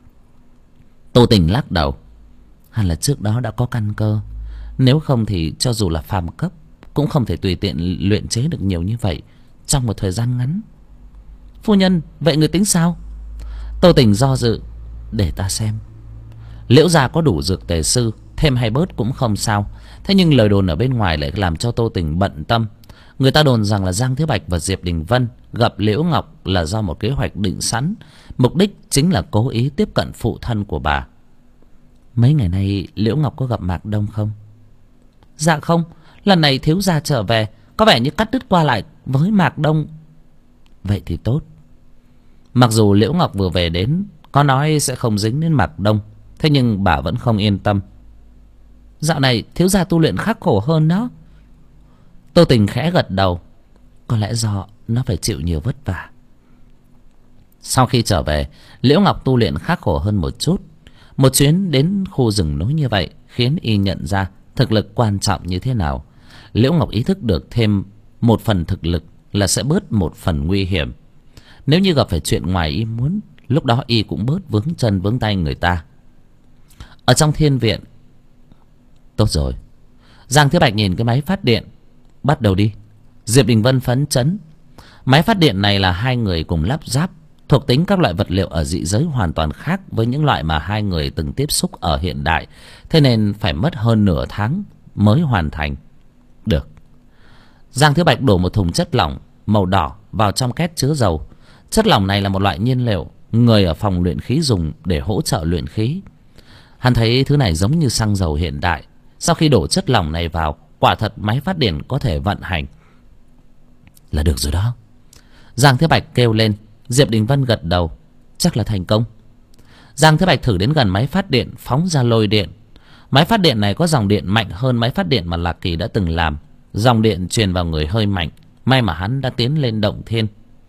Tô Tình lắc đầu. Hẳn là trước đó đã có căn cơ, nếu không thì cho dù là phàm cấp cũng không thể tùy tiện luyện chế được nhiều như vậy trong một thời gian ngắn. Phu nhân, vậy người tính sao? Tô Tình do dự. Để ta xem. Liễu gia có đủ dược tề sư, thêm hay bớt cũng không sao. Thế nhưng lời đồn ở bên ngoài lại làm cho Tô Tình bận tâm. Người ta đồn rằng là Giang Thiếu Bạch và Diệp Đình Vân gặp Liễu Ngọc là do một kế hoạch định sẵn, mục đích chính là cố ý tiếp cận phụ thân của bà. Mấy ngày nay Liễu Ngọc có gặp Mạc Đông không? Dạ không, lần này thiếu gia trở về có vẻ như cắt đứt qua lại với Mạc Đông. Vậy thì tốt. Mặc dù Liễu Ngọc vừa về đến có nói sẽ không dính đến Mạc Đông, thế nhưng bà vẫn không yên tâm. Dạo này thiếu gia tu luyện khắc khổ hơn đó. Tô Tình khẽ gật đầu. Có lẽ do nó phải chịu nhiều vất vả. Sau khi trở về, Liễu Ngọc tu luyện khắc khổ hơn một chút. Một chuyến đến khu rừng núi như vậy khiến y nhận ra thực lực quan trọng như thế nào. Liễu Ngọc ý thức được thêm một phần thực lực là sẽ bớt một phần nguy hiểm. Nếu như gặp phải chuyện ngoài ý muốn, lúc đó y cũng bớt vướng chân vướng tay người ta. Ở trong thiên viện. Tốt rồi. Giang Thế Bạch nhìn cái máy phát điện. Bắt đầu đi. Diệp Đình Vân phấn chấn. Máy phát điện này là hai người cùng lắp ráp. Thuộc tính các loại vật liệu ở dị giới hoàn toàn khác với những loại mà hai người từng tiếp xúc ở hiện đại. Thế nên phải mất hơn nửa tháng mới hoàn thành. Được. Giang Thế Bạch đổ một thùng chất lỏng màu đỏ vào trong két chứa dầu. Chất lỏng này là một loại nhiên liệu người ở phòng luyện khí dùng để hỗ trợ luyện khí. Hắn thấy thứ này giống như xăng dầu hiện đại. Sau khi đổ chất lỏng này vào, quả thật máy phát điện có thể vận hành. Là được rồi đó. Giang Thế Bạch kêu lên. Diệp Đình Vân gật đầu. Chắc là thành công. Giang Thế Bạch thử đến gần máy phát điện, phóng ra lôi điện. Máy phát điện này có dòng điện mạnh hơn máy phát điện mà Lạc Kỳ đã từng làm. Dòng điện truyền vào người hơi mạnh. May mà hắn đã tiến lên động thiên.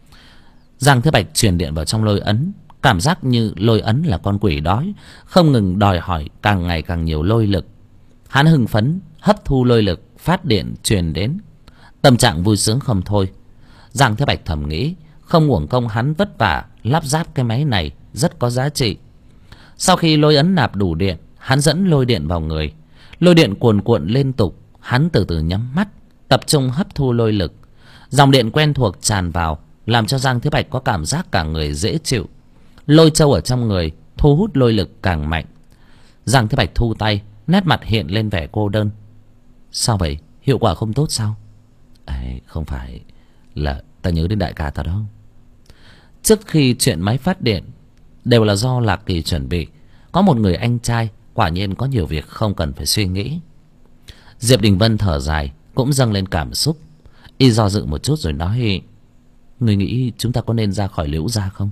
Giang Thế Bạch truyền điện vào trong lôi ấn. Cảm giác như lôi ấn là con quỷ đói, không ngừng đòi hỏi càng ngày càng nhiều lôi lực. Hắn hưng phấn hấp thu lôi lực phát điện truyền đến, tâm trạng vui sướng không thôi. Giang Thế Bạch thầm nghĩ, không uổng công hắn vất vả lắp ráp cái máy này, rất có giá trị. Sau khi lôi ấn nạp đủ điện, hắn dẫn lôi điện vào người. Lôi điện cuồn cuộn liên tục. Hắn từ từ nhắm mắt, tập trung hấp thu lôi lực. Dòng điện quen thuộc tràn vào, làm cho Giang Thế Bạch có cảm giác cả người dễ chịu. Lôi châu ở trong người thu hút lôi lực càng mạnh. Giang Thế Bạch thu tay, nét mặt hiện lên vẻ cô đơn. Sao vậy? Hiệu quả không tốt sao? Không phải là ta nhớ đến đại ca ta đó. Trước khi chuyện máy phát điện đều là do Lạc Kỳ chuẩn bị. Có một người anh trai, quả nhiên có nhiều việc không cần phải suy nghĩ. Diệp Đình Vân thở dài, cũng dâng lên cảm xúc. Y do dự một chút rồi nói, người nghĩ chúng ta có nên ra khỏi Liễu gia không?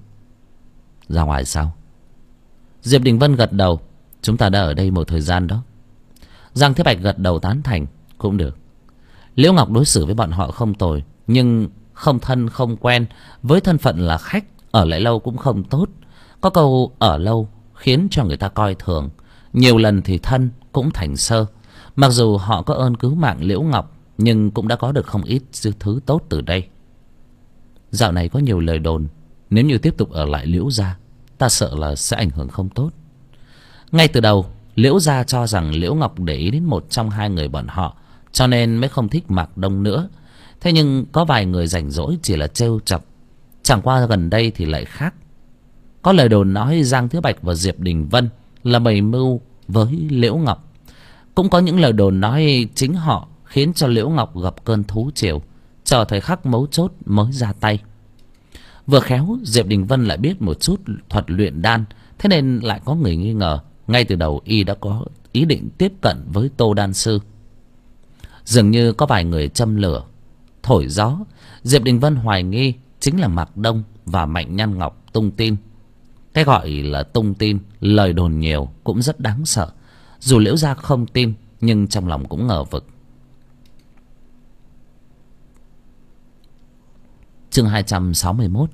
Ra ngoài sao? Diệp Đình Vân gật đầu. Chúng ta đã ở đây một thời gian đó. Giang Thế Bạch gật đầu tán thành. Cũng được. Liễu Ngọc đối xử với bọn họ không tồi, nhưng không thân không quen. Với thân phận là khách, ở lại lâu cũng không tốt. Có câu ở lâu khiến cho người ta coi thường. Nhiều lần thì thân cũng thành sơ. Mặc dù họ có ơn cứu mạng Liễu Ngọc, nhưng cũng đã có được không ít thứ tốt từ đây. Dạo này có nhiều lời đồn, nếu như tiếp tục ở lại Liễu gia, ta sợ là sẽ ảnh hưởng không tốt. Ngay từ đầu Liễu gia cho rằng Liễu Ngọc để ý đến một trong hai người bọn họ, cho nên mới không thích Mạc Đông nữa. Thế nhưng có vài người rảnh rỗi chỉ là trêu chọc. Chẳng qua gần đây thì lại khác. Có lời đồn nói Giang Thế Bạch và Diệp Đình Vân là bày mưu với Liễu Ngọc. Cũng có những lời đồn nói chính họ khiến cho Liễu Ngọc gặp cơn thú triều, chờ thời khắc mấu chốt mới ra tay. Vừa khéo Diệp Đình Vân lại biết một chút thuật luyện đan, thế nên lại có người nghi ngờ. Ngay từ đầu y đã có ý định tiếp cận với Tô đan sư. Dường như có vài người châm lửa thổi gió, Diệp Đình Vân hoài nghi chính là Mạc Đông và Mạnh Nhan Ngọc tung tin. Cái gọi là tung tin, lời đồn nhiều cũng rất đáng sợ. Dù Liễu gia không tin, nhưng trong lòng cũng ngờ vực. Chương 261.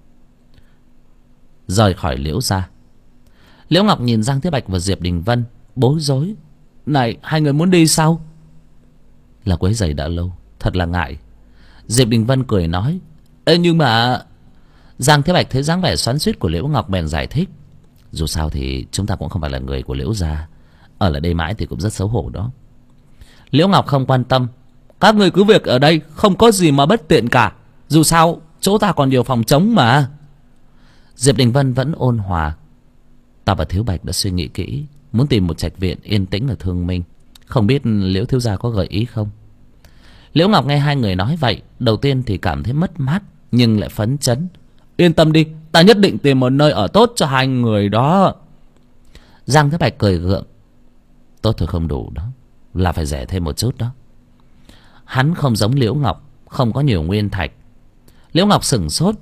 Rời khỏi Liễu gia. Liễu Ngọc nhìn Giang Thế Bạch và Diệp Đình Vân bối rối. Này, hai người muốn đi sao? Là quấy rầy đã lâu, thật là ngại. Diệp Đình Vân cười nói. Ê, nhưng mà... Giang Thế Bạch thấy dáng vẻ xoắn xuýt của Liễu Ngọc bèn giải thích. Dù sao thì chúng ta cũng không phải là người của Liễu gia, ở lại đây mãi thì cũng rất xấu hổ đó. Liễu Ngọc không quan tâm. Các người cứ việc ở đây, không có gì mà bất tiện cả. Dù sao chỗ ta còn nhiều phòng trống mà. Diệp Đình Vân vẫn ôn hòa. Ta và Thiếu Bạch đã suy nghĩ kỹ, muốn tìm một trạch viện yên tĩnh ở Thương Minh. Không biết Liễu thiếu gia có gợi ý không? Liễu Ngọc nghe hai người nói vậy, đầu tiên thì cảm thấy mất mát, nhưng lại phấn chấn. Yên tâm đi, ta nhất định tìm một nơi ở tốt cho hai người đó. Giang Thế Bạch cười gượng. Tốt thôi không đủ đó, là phải rẻ thêm một chút đó. Hắn không giống Liễu Ngọc, không có nhiều nguyên thạch. Liễu Ngọc sửng sốt.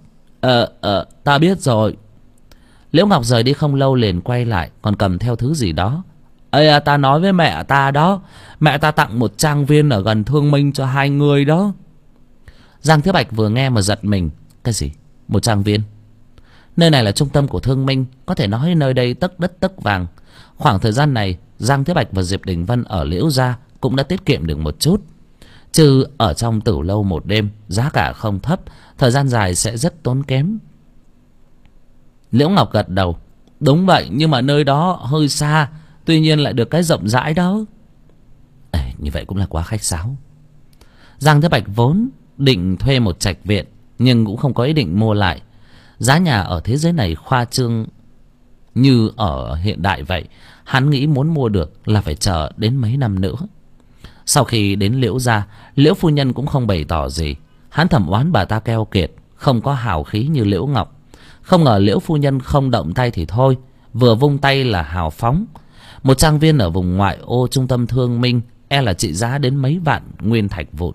Ta biết rồi. Liễu Ngọc rời đi không lâu liền quay lại, còn cầm theo thứ gì đó. Ê, ta nói với mẹ ta đó, mẹ ta tặng một trang viên ở gần Thương Minh cho hai người đó. Giang Thế Bạch vừa nghe mà giật mình. Cái gì? Một trang viên? Nơi này là trung tâm của Thương Minh, có thể nói nơi đây tấc đất tấc vàng. Khoảng thời gian này Giang Thế Bạch và Diệp Đình Vân ở Liễu gia cũng đã tiết kiệm được một chút. Chứ ở trong Tử Lâu một đêm, giá cả không thấp, thời gian dài sẽ rất tốn kém. Liễu Ngọc gật đầu. Đúng vậy, nhưng mà nơi đó hơi xa, tuy nhiên lại được cái rộng rãi đó. Như vậy cũng là quá khách sáo. Giang Thế Bạch vốn định thuê một trạch viện, nhưng cũng không có ý định mua lại. Giá nhà ở thế giới này khoa trương như ở hiện đại vậy. Hắn nghĩ muốn mua được là phải chờ đến mấy năm nữa. Sau khi đến Liễu gia, Liễu phu nhân cũng không bày tỏ gì. Hắn thầm oán bà ta keo kiệt, không có hào khí như Liễu Ngọc. Không ngờ Liễu phu nhân không động tay thì thôi, vừa vung tay là hào phóng. Một trang viên ở vùng ngoại ô trung tâm Thương Minh e là trị giá đến mấy vạn nguyên thạch vụn.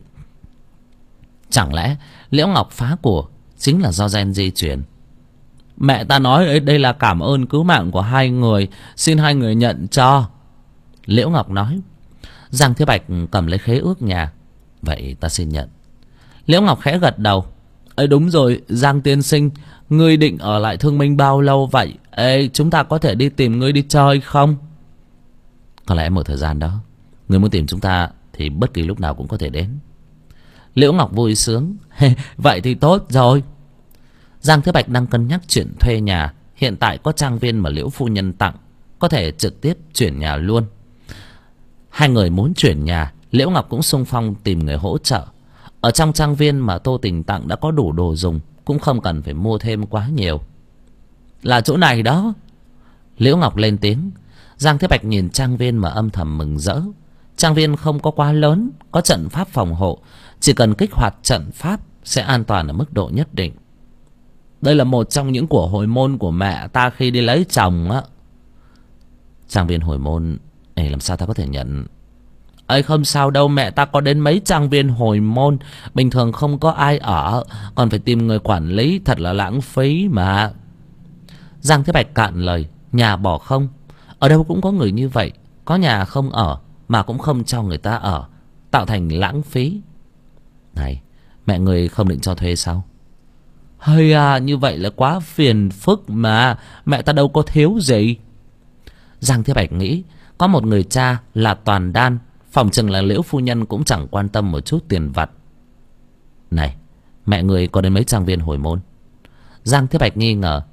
Chẳng lẽ Liễu Ngọc phá của chính là do gen di truyền? Mẹ ta nói đây là cảm ơn cứu mạng của hai người, xin hai người nhận cho. Liễu Ngọc nói. Giang Thế Bạch cầm lấy khế ước nhà. Vậy ta xin nhận. Liễu Ngọc khẽ gật đầu. Đúng rồi, Giang tiên sinh, ngươi định ở lại Thương Minh bao lâu vậy? Chúng ta có thể đi tìm ngươi đi chơi không? Có lẽ một thời gian đó. Ngươi muốn tìm chúng ta thì bất kỳ lúc nào cũng có thể đến. Liễu Ngọc vui sướng. Vậy thì tốt rồi. Giang Thế Bạch đang cân nhắc chuyện thuê nhà. Hiện tại có trang viên mà Liễu phu nhân tặng, có thể trực tiếp chuyển nhà luôn. Hai người muốn chuyển nhà, Liễu Ngọc cũng xung phong tìm người hỗ trợ. Ở trong trang viên mà Tô Tình tặng đã có đủ đồ dùng, cũng không cần phải mua thêm quá nhiều. Là chỗ này đó. Liễu Ngọc lên tiếng. Giang Thế Bạch nhìn trang viên mà âm thầm mừng rỡ. Trang viên không có quá lớn, có trận pháp phòng hộ, chỉ cần kích hoạt trận pháp sẽ an toàn ở mức độ nhất định. Đây là một trong những của hồi môn của mẹ ta khi đi lấy chồng á. Trang viên hồi môn này làm sao ta có thể nhận? Không sao đâu, mẹ ta có đến mấy trang viên hồi môn, bình thường không có ai ở, còn phải tìm người quản lý, thật là lãng phí mà. Giang Thế Bạch cạn lời. Nhà bỏ không? Ở đâu cũng có người như vậy, có nhà không ở mà cũng không cho người ta ở, tạo thành lãng phí. Này, mẹ người không định cho thuê sao? Hay như vậy là quá phiền phức mà, mẹ ta đâu có thiếu gì. Giang Thế Bạch nghĩ, có một người cha là toàn đan, phòng chừng là Liễu phu nhân cũng chẳng quan tâm một chút tiền vặt. Này, mẹ người có đến mấy trang viên hồi môn? Giang Thế Bạch nghi ngờ.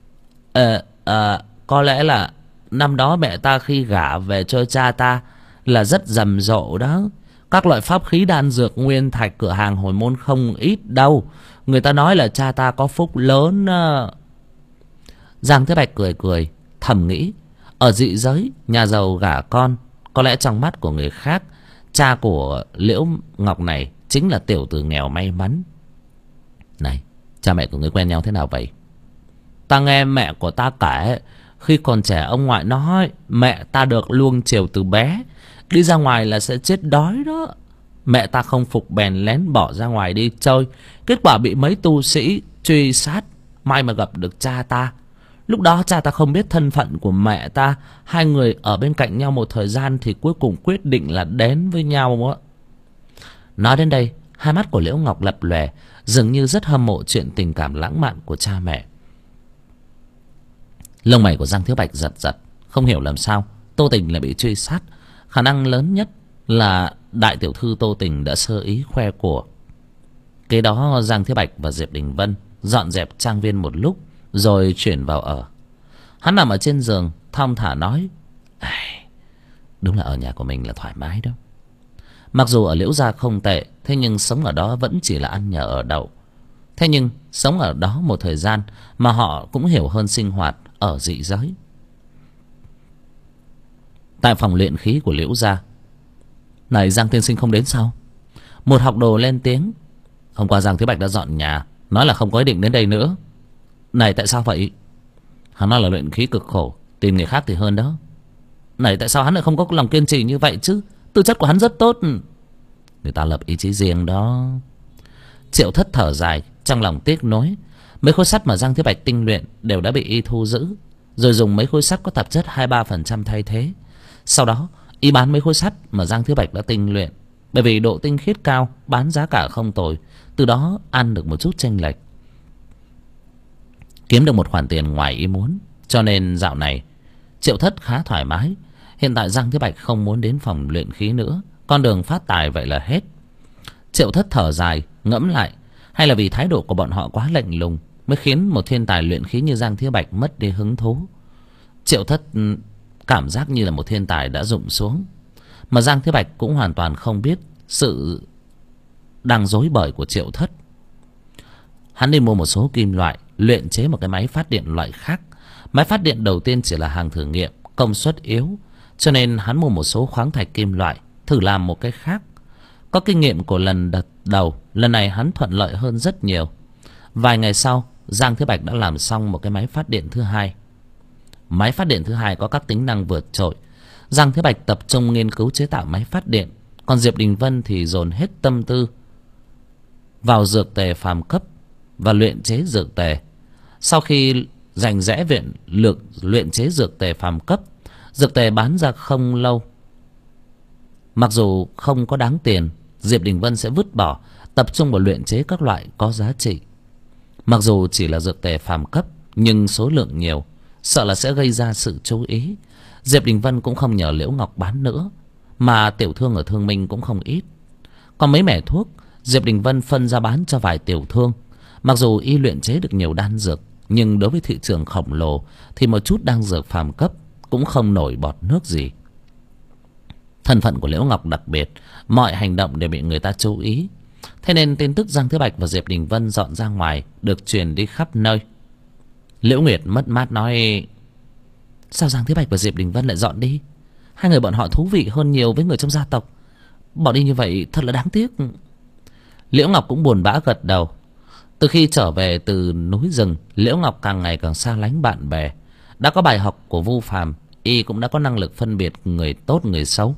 Có lẽ là năm đó mẹ ta khi gả về cho cha ta là rất rầm rộ đó. Các loại pháp khí đan dược nguyên thạch cửa hàng hồi môn không ít đâu. Người ta nói là cha ta có phúc lớn. Giang Thế Bạch cười cười, thầm nghĩ, ở dị giới nhà giàu gả con, có lẽ trong mắt của người khác cha của Liễu Ngọc này chính là tiểu tử nghèo may mắn. Này, cha mẹ của ngươi quen nhau thế nào vậy? Ta nghe mẹ của ta kể, khi còn trẻ ông ngoại nói mẹ ta được luông chiều từ bé, đi ra ngoài là sẽ chết đói đó. Mẹ ta không phục bèn lén bỏ ra ngoài đi chơi, kết quả bị mấy tu sĩ truy sát, may mà gặp được cha ta. Lúc đó cha ta không biết thân phận của mẹ ta, hai người ở bên cạnh nhau một thời gian thì cuối cùng quyết định là đến với nhau á. Nói đến đây, hai mắt của Liễu Ngọc lập lòe, dường như rất hâm mộ chuyện tình cảm lãng mạn của cha mẹ. Lông mày của Giang Thiếu Bạch giật giật, không hiểu làm sao Tô Tình lại bị truy sát. Khả năng lớn nhất là đại tiểu thư Tô Tình đã sơ ý khoe của. Kế đó Giang Thiếu Bạch và Diệp Đình Vân dọn dẹp trang viên một lúc rồi chuyển vào ở. Hắn nằm ở trên giường thong thả nói: đúng là ở nhà của mình là thoải mái đó. Mặc dù ở Liễu gia không tệ, thế nhưng sống ở đó vẫn chỉ là ăn nhờ ở đậu. Thế nhưng sống ở đó một thời gian mà họ cũng hiểu hơn sinh hoạt ở dị giới. Tại phòng luyện khí của Liễu gia, này Giang tiên sinh không đến sao? Một học đồ lên tiếng. Hôm qua Giang Thiếu Bạch đã dọn nhà, nói là không có ý định đến đây nữa. Này tại sao vậy? Hắn nói là luyện khí cực khổ, tìm người khác thì hơn đó. Này tại sao hắn lại không có lòng kiên trì như vậy chứ? Tư chất của hắn rất tốt. Người ta lập ý chí riêng đó. Triệu Thất thở dài, trong lòng tiếc nuối. Mấy khối sắt mà Giang Thiếu Bạch tinh luyện đều đã bị y thu giữ, rồi dùng mấy khối sắt có tạp chất 2-3% thay thế. Sau đó y bán mấy khối sắt mà Giang Thiếu Bạch đã tinh luyện, bởi vì độ tinh khiết cao, bán giá cả không tồi, từ đó ăn được một chút chênh lệch, kiếm được một khoản tiền ngoài ý muốn. Cho nên dạo này Triệu Thất khá thoải mái. Hiện tại Giang Thiếu Bạch không muốn đến phòng luyện khí nữa, con đường phát tài vậy là hết. Triệu Thất thở dài, ngẫm lại, hay là vì thái độ của bọn họ quá lạnh lùng mới khiến một thiên tài luyện khí như Giang Thiếu Bạch mất đi hứng thú. Triệu Thất cảm giác như là một thiên tài đã rụng xuống, mà Giang Thiếu Bạch cũng hoàn toàn không biết sự đang dối bời của Triệu Thất. Hắn đi mua một số kim loại, luyện chế một cái máy phát điện loại khác. Máy phát điện đầu tiên chỉ là hàng thử nghiệm, công suất yếu, cho nên hắn mua một số khoáng thạch kim loại, thử làm một cái khác. Có kinh nghiệm của lần đầu, lần này hắn thuận lợi hơn rất nhiều. Vài ngày sau, Giang Thiếu Bạch đã làm xong một cái máy phát điện thứ hai. Máy phát điện thứ hai có các tính năng vượt trội. Giang Thiếu Bạch tập trung nghiên cứu chế tạo máy phát điện, còn Diệp Đình Vân thì dồn hết tâm tư vào dược tề phàm cấp và luyện chế dược tề. Sau khi rành rẽ luyện chế dược tề phàm cấp, dược tề bán ra không lâu, mặc dù không có đáng tiền, Diệp Đình Vân sẽ vứt bỏ, tập trung vào luyện chế các loại có giá trị. Mặc dù chỉ là dược tề phàm cấp, nhưng số lượng nhiều, sợ là sẽ gây ra sự chú ý. Diệp Đình Vân cũng không nhờ Liễu Ngọc bán nữa, mà tiểu thương ở Thương Minh cũng không ít. Còn mấy mẻ thuốc, Diệp Đình Vân phân ra bán cho vài tiểu thương. Mặc dù y luyện chế được nhiều đan dược, nhưng đối với thị trường khổng lồ thì một chút đan dược phàm cấp cũng không nổi bọt nước gì. Thân phận của Liễu Ngọc đặc biệt, mọi hành động đều bị người ta chú ý. Thế nên tin tức Giang Thiếu Bạch và Diệp Đình Vân dọn ra ngoài được truyền đi khắp nơi. Liễu Nguyệt mất mát nói: sao Giang Thiếu Bạch và Diệp Đình Vân lại dọn đi? Hai người bọn họ thú vị hơn nhiều với người trong gia tộc, bỏ đi như vậy thật là đáng tiếc. Liễu Ngọc cũng buồn bã gật đầu. Từ khi trở về từ núi rừng, Liễu Ngọc càng ngày càng xa lánh bạn bè. Đã có bài học của Vu Phàm, y cũng đã có năng lực phân biệt người tốt người xấu.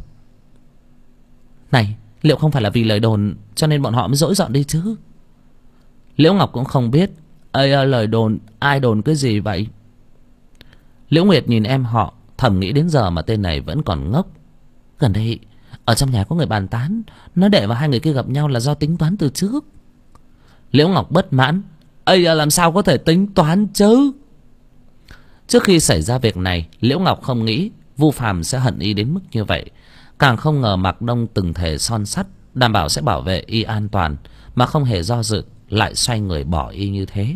Này, liệu không phải là vì lời đồn cho nên bọn họ mới dỗi dọn đi chứ? Liễu Ngọc cũng không biết. Ây, lời đồn, ai đồn cái gì vậy? Liễu Nguyệt nhìn em họ, thầm nghĩ đến giờ mà tên này vẫn còn ngốc. Gần đây ở trong nhà có người bàn tán, nói Đệ và hai người kia gặp nhau là do tính toán từ trước. Liễu Ngọc bất mãn: Ây, làm sao có thể tính toán chứ? Trước khi xảy ra việc này, Liễu Ngọc không nghĩ Vu Phàm sẽ hận y đến mức như vậy, càng không ngờ Mạc Đông từng thề son sắt đảm bảo sẽ bảo vệ y an toàn, mà không hề do dự lại xoay người bỏ y như thế.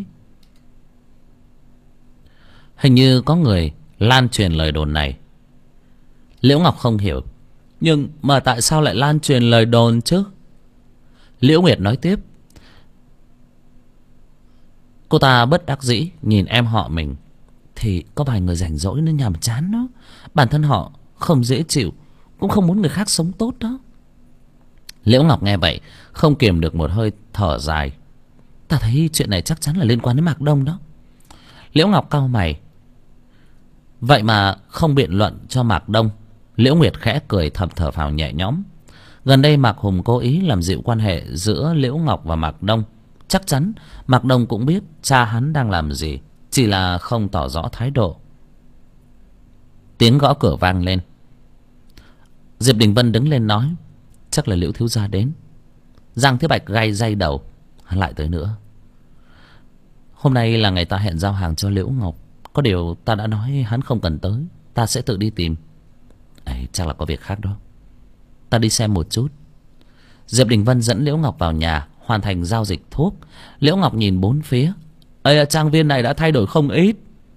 Hình như có người lan truyền lời đồn này. Liễu Ngọc không hiểu, nhưng mà tại sao lại lan truyền lời đồn chứ? Liễu Nguyệt nói tiếp. Cô ta bất đắc dĩ nhìn em họ mình. Thì có vài người rảnh rỗi nên nhàm chán đó, bản thân họ không dễ chịu, cũng không muốn người khác sống tốt đó. Liễu Ngọc nghe vậy không kiềm được một hơi thở dài. Ta thấy chuyện này chắc chắn là liên quan đến Mạc Đông đó. Liễu Ngọc cau mày. Vậy mà không biện luận cho Mạc Đông. Liễu Nguyệt khẽ cười thầm thở phào nhẹ nhõm. Gần đây Mạc Hùng cố ý làm dịu quan hệ giữa Liễu Ngọc và Mạc Đông. Chắc chắn Mạc Đông cũng biết cha hắn đang làm gì, chỉ là không tỏ rõ thái độ. Tiếng gõ cửa vang lên. Diệp Đình Vân đứng lên nói, chắc là Liễu thiếu gia đến. Giang Thế Bạch gay day đầu, hắn lại tới nữa. Hôm nay là ngày ta hẹn giao hàng cho Liễu Ngọc, có điều ta đã nói hắn không cần tới, ta sẽ tự đi tìm. Ấy, chắc là có việc khác đó, ta đi xem một chút. Diệp Đình Vân dẫn Liễu Ngọc vào nhà hoàn thành giao dịch thuốc. Liễu Ngọc nhìn bốn phía. Ây, trang viên này đã thay đổi không ít.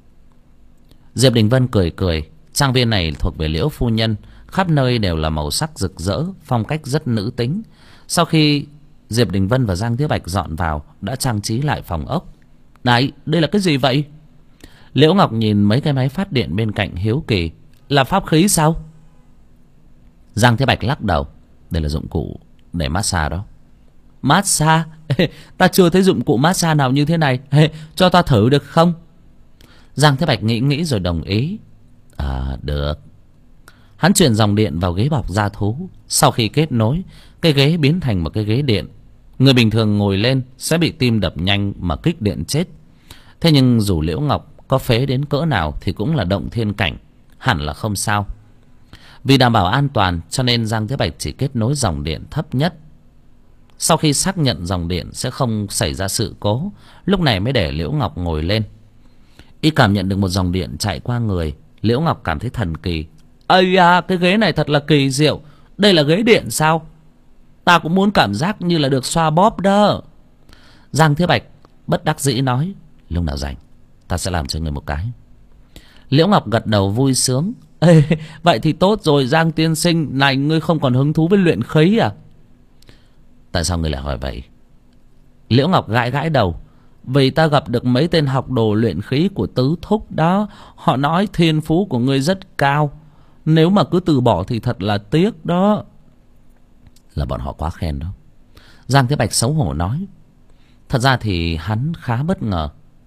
Diệp Đình Vân cười cười. Trang viên này thuộc về Liễu phu nhân, khắp nơi đều là màu sắc rực rỡ, phong cách rất nữ tính. Sau khi Diệp Đình Vân và Giang Thế Bạch dọn vào, đã trang trí lại phòng ốc. Này, đây là cái gì vậy? Liễu Ngọc nhìn mấy cái máy phát điện bên cạnh hiếu kỳ. Là pháp khí sao? Giang Thế Bạch lắc đầu. Đây là dụng cụ để massage đó. Massage? Ta chưa thấy dụng cụ massage nào như thế này. Cho ta thử được không? Giang Thế Bạch nghĩ nghĩ rồi đồng ý. À, được. Hắn chuyển dòng điện vào ghế bọc da thú. Sau khi kết nối, cái ghế biến thành một cái ghế điện. Người bình thường ngồi lên sẽ bị tim đập nhanh mà kích điện chết. Thế nhưng dù Liễu Ngọc có phế đến cỡ nào thì cũng là động thiên cảnh, hẳn là không sao. Vì đảm bảo an toàn cho nên Giang Thế Bạch chỉ kết nối dòng điện thấp nhất. Sau khi xác nhận dòng điện sẽ không xảy ra sự cố, lúc này mới để Liễu Ngọc ngồi lên. Y cảm nhận được một dòng điện chạy qua người. Liễu Ngọc cảm thấy thần kỳ. Ây à, cái ghế này thật là kỳ diệu. Đây là ghế điện sao? Ta cũng muốn cảm giác như là được xoa bóp đó. Giang Thế Bạch bất đắc dĩ nói, lúc nào rảnh ta sẽ làm cho người một cái. Liễu Ngọc gật đầu vui sướng. Ê, vậy thì tốt rồi Giang tiên sinh. Này, ngươi không còn hứng thú với luyện khí à? Tại sao ngươi lại hỏi vậy? Liễu Ngọc gãi gãi đầu. Vì ta gặp được mấy tên học đồ luyện khí của tứ thúc đó. Họ nói thiên phú của ngươi rất cao, nếu mà cứ từ bỏ thì thật là tiếc đó. Là bọn họ quá khen đó. Giang Thế Bạch xấu hổ nói. Thật ra thì hắn khá bất ngờ.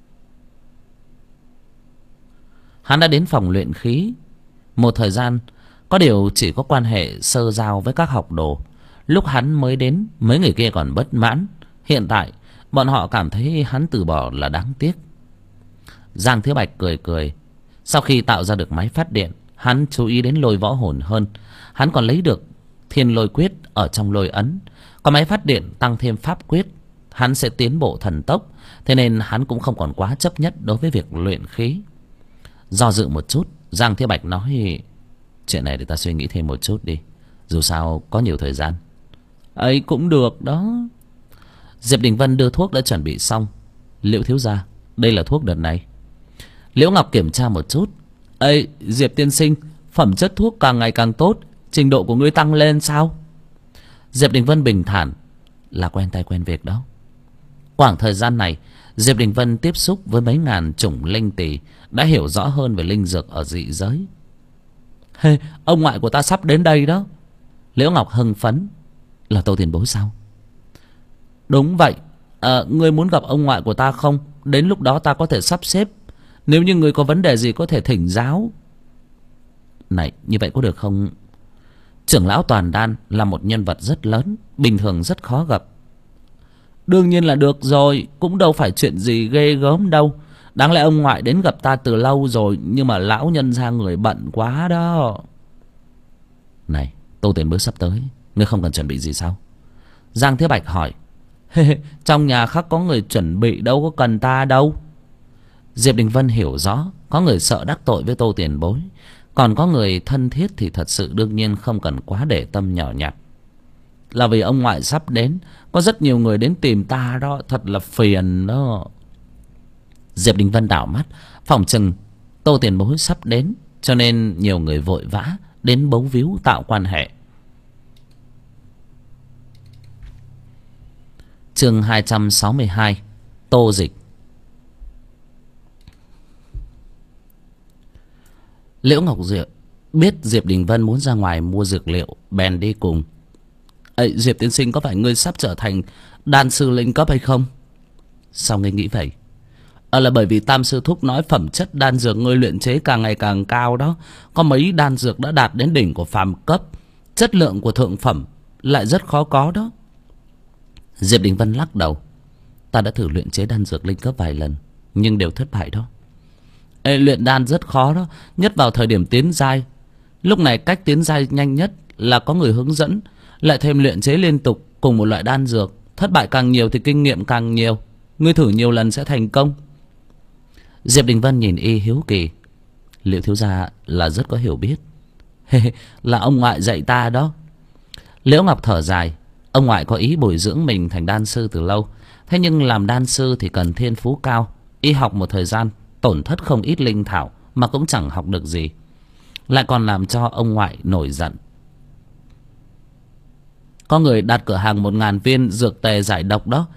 Hắn đã đến phòng luyện khí một thời gian, có điều chỉ có quan hệ sơ giao với các học đồ. Lúc hắn mới đến, mấy người kia còn bất mãn. Hiện tại bọn họ cảm thấy hắn từ bỏ là đáng tiếc. Giang Thế Bạch cười cười. Sau khi tạo ra được máy phát điện, hắn chú ý đến lôi võ hồn hơn. Hắn còn lấy được thiên lôi quyết ở trong lôi ấn. Có máy phát điện tăng thêm pháp quyết, hắn sẽ tiến bộ thần tốc. Thế nên hắn cũng không còn quá chấp nhất đối với việc luyện khí. Do dự một chút, Giang Thế Bạch nói, chuyện này để ta suy nghĩ thêm một chút đi, dù sao có nhiều thời gian. Ấy cũng được đó. Diệp Đình Vân đưa thuốc đã chuẩn bị xong. Liễu thiếu gia, đây là thuốc đợt này. Liễu Ngọc kiểm tra một chút. Ê, Diệp tiên sinh, phẩm chất thuốc càng ngày càng tốt, trình độ của ngươi tăng lên sao? Diệp Đình Vân bình thản, là quen tay quen việc đó. Khoảng thời gian này, Diệp Đình Vân tiếp xúc với mấy ngàn chủng linh tỳ, đã hiểu rõ hơn về linh dược ở dị giới. Hey, ông ngoại của ta sắp đến đây đó. Liễu Ngọc hưng phấn. Là Tô Tiền Bối sao? Đúng vậy. Ngươi muốn gặp ông ngoại của ta không? Đến lúc đó ta có thể sắp xếp. Nếu như ngươi có vấn đề gì có thể thỉnh giáo. Này, như vậy có được không? Trưởng lão Toàn Đan là một nhân vật rất lớn, bình thường rất khó gặp. Đương nhiên là được rồi, cũng đâu phải chuyện gì ghê gớm đâu. Đáng lẽ ông ngoại đến gặp ta từ lâu rồi, nhưng mà lão nhân ra người bận quá đó. Này, Tô Tiền Bối sắp tới, ngươi không cần chuẩn bị gì sao? Giang Thế Bạch hỏi. Trong nhà khác có người chuẩn bị, đâu có cần ta đâu. Diệp Đình Vân hiểu rõ, có người sợ đắc tội với Tô Tiền Bối, còn có người thân thiết thì thật sự đương nhiên không cần quá để tâm nhỏ nhặt. Là vì ông ngoại sắp đến, có rất nhiều người đến tìm ta đó, thật là phiền đó. Diệp Đình Vân đảo mắt, phỏng chừng Tô Tiền Bối sắp đến, cho nên nhiều người vội vã đến bấu víu tạo quan hệ. Chương 262. Tô Dịch. Liễu Ngọc Diệp biết Diệp Đình Vân muốn ra ngoài mua dược liệu, bèn đi cùng. Ấy, Diệp tiên sinh, có phải ngươi sắp trở thành đan sư linh cấp hay không? Sao ngươi nghĩ vậy? Là bởi vì Tam sư thúc nói phẩm chất đan dược ngươi luyện chế càng ngày càng cao đó. Có mấy đan dược đã đạt đến đỉnh của phàm cấp, chất lượng của thượng phẩm lại rất khó có đó. Diệp Đình Vân lắc đầu. Ta đã thử luyện chế đan dược linh cấp vài lần, nhưng đều thất bại đó. Luyện đan rất khó đó, nhất vào thời điểm tiến giai. Lúc này cách tiến giai nhanh nhất là có người hướng dẫn, lại thêm luyện chế liên tục cùng một loại đan dược. Thất bại càng nhiều thì kinh nghiệm càng nhiều. Ngươi thử nhiều lần sẽ thành công. Diệp Đình Vân nhìn y hiếu kỳ. Liệu thiếu gia là rất có hiểu biết. Là ông ngoại dạy ta đó. Liễu Ngọc thở dài. Ông ngoại có ý bồi dưỡng mình thành đan sư từ lâu. Thế nhưng làm đan sư thì cần thiên phú cao. Y học một thời gian tổn thất không ít linh thảo mà cũng chẳng học được gì, lại còn làm cho ông ngoại nổi giận. Có người đặt cửa hàng 1000 viên dược tề giải độc đó.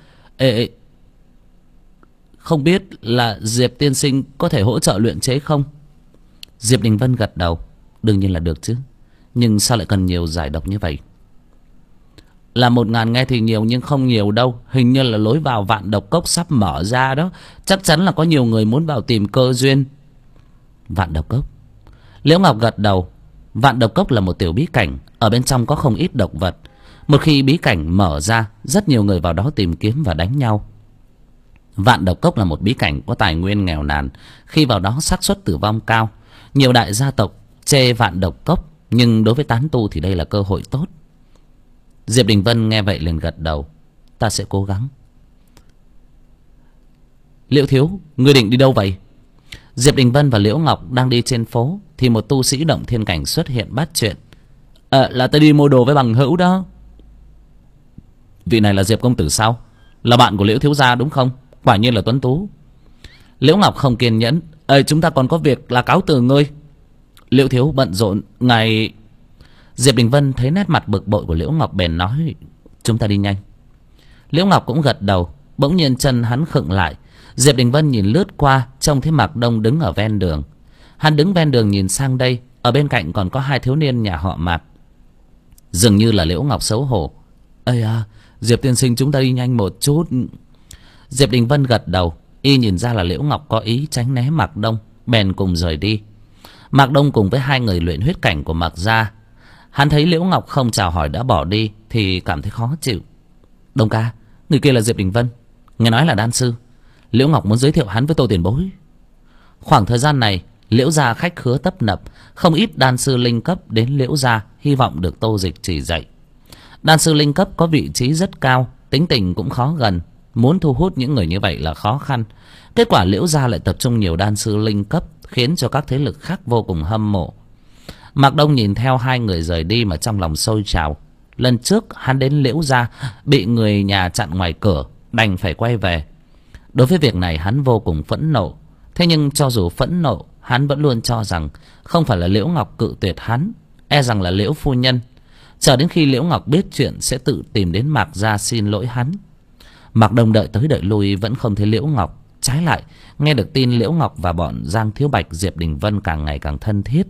Không biết là Diệp tiên sinh có thể hỗ trợ luyện chế không? Diệp Đình Vân gật đầu. Đương nhiên là được chứ, nhưng sao lại cần nhiều giải độc như vậy? Là 1000 nghe thì nhiều nhưng không nhiều đâu. Hình như là lối vào Vạn Độc Cốc sắp mở ra đó. Chắc chắn là có nhiều người muốn vào tìm cơ duyên. Vạn Độc Cốc? Liễu Ngọc gật đầu. Vạn Độc Cốc là một tiểu bí cảnh, ở bên trong có không ít độc vật. Một khi bí cảnh mở ra, rất nhiều người vào đó tìm kiếm và đánh nhau. Vạn Độc Cốc là một bí cảnh có tài nguyên nghèo nàn, khi vào đó xác suất tử vong cao. Nhiều đại gia tộc chê Vạn Độc Cốc, nhưng đối với tán tu thì đây là cơ hội tốt. Diệp Đình Vân nghe vậy liền gật đầu. Ta sẽ cố gắng. Liễu thiếu, ngươi định đi đâu vậy? Diệp Đình Vân và Liễu Ngọc đang đi trên phố thì một tu sĩ động thiên cảnh xuất hiện bắt chuyện. Là ta đi mua đồ với bằng hữu đó. Vị này là Diệp công tử sao? Là bạn của Liễu thiếu gia đúng không? Quả nhiên là tuấn tú. Liễu Ngọc không kiên nhẫn. Chúng ta còn có việc là cáo từ ngươi. Liễu thiếu bận rộn ngày... Diệp Đình Vân thấy nét mặt bực bội của Liễu Ngọc bèn nói, chúng ta đi nhanh. Liễu Ngọc cũng gật đầu. Bỗng nhiên chân hắn khựng lại. Diệp Đình Vân nhìn lướt qua, trông thấy Mạc Đông đứng ở ven đường. Hắn đứng ven đường nhìn sang đây. Ở bên cạnh còn có 2 thiếu niên nhà họ Mạc. Dường như là Liễu Ngọc xấu hổ. Diệp tiên sinh, chúng ta đi nhanh một chút. Diệp Đình Vân gật đầu. Y nhìn ra là Liễu Ngọc có ý tránh né Mạc Đông, bèn cùng rời đi. Mạc Đông cùng với 2 người luyện huyết cảnh của Mạc gia. Hắn thấy Liễu Ngọc không chào hỏi đã bỏ đi thì cảm thấy khó chịu. Đông ca, người kia là Diệp Đình Vân, nghe nói là đan sư. Liễu Ngọc muốn giới thiệu hắn với Tô tiền bối. Khoảng thời gian này Liễu gia khách khứa tấp nập, không ít đan sư linh cấp đến Liễu gia hy vọng được Tô Dịch chỉ dạy. Đan sư linh cấp có vị trí rất cao, tính tình cũng khó gần. Muốn thu hút những người như vậy là khó khăn. Kết quả Liễu gia lại tập trung nhiều đan sư linh cấp, khiến cho các thế lực khác vô cùng hâm mộ. Mạc Đông nhìn theo 2 người rời đi mà trong lòng sôi trào. Lần trước hắn đến Liễu gia bị người nhà chặn ngoài cửa, đành phải quay về. Đối với việc này hắn vô cùng phẫn nộ. Thế nhưng cho dù phẫn nộ, hắn vẫn luôn cho rằng không phải là Liễu Ngọc cự tuyệt hắn, e rằng là Liễu phu nhân. Chờ đến khi Liễu Ngọc biết chuyện sẽ tự tìm đến Mạc gia xin lỗi hắn. Mạc Đông đợi tới đợi lui vẫn không thấy Liễu Ngọc. Trái lại, nghe được tin Liễu Ngọc và bọn Giang Thiếu Bạch, Diệp Đình Vân càng ngày càng thân thiết.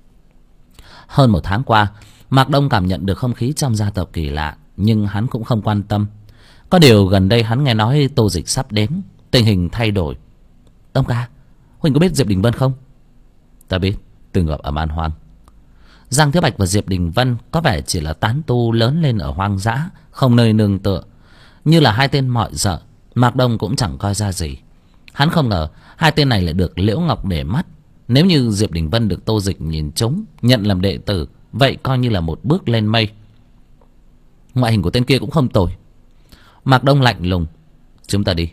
Hơn 1 tháng qua, Mạc Đông cảm nhận được không khí trong gia tộc kỳ lạ, nhưng hắn cũng không quan tâm. Có điều gần đây hắn nghe nói Tô Dịch sắp đến, tình hình thay đổi. Đông ca, Huỳnh có biết Diệp Đình Vân không? Ta biết, từng gặp ở Man Hoang. Giang Thiếu Bạch và Diệp Đình Vân có vẻ chỉ là tán tu lớn lên ở hoang dã, không nơi nương tựa, như là 2 tên mọi dợ. Mạc Đông cũng chẳng coi ra gì. Hắn không ngờ 2 tên này lại được Liễu Ngọc để mắt. Nếu như Diệp Đình Vân được Tô Dịch nhìn trúng, nhận làm đệ tử, vậy coi như là một bước lên mây. Ngoại hình của tên kia cũng không tồi. Mạc Đông lạnh lùng. Chúng ta đi.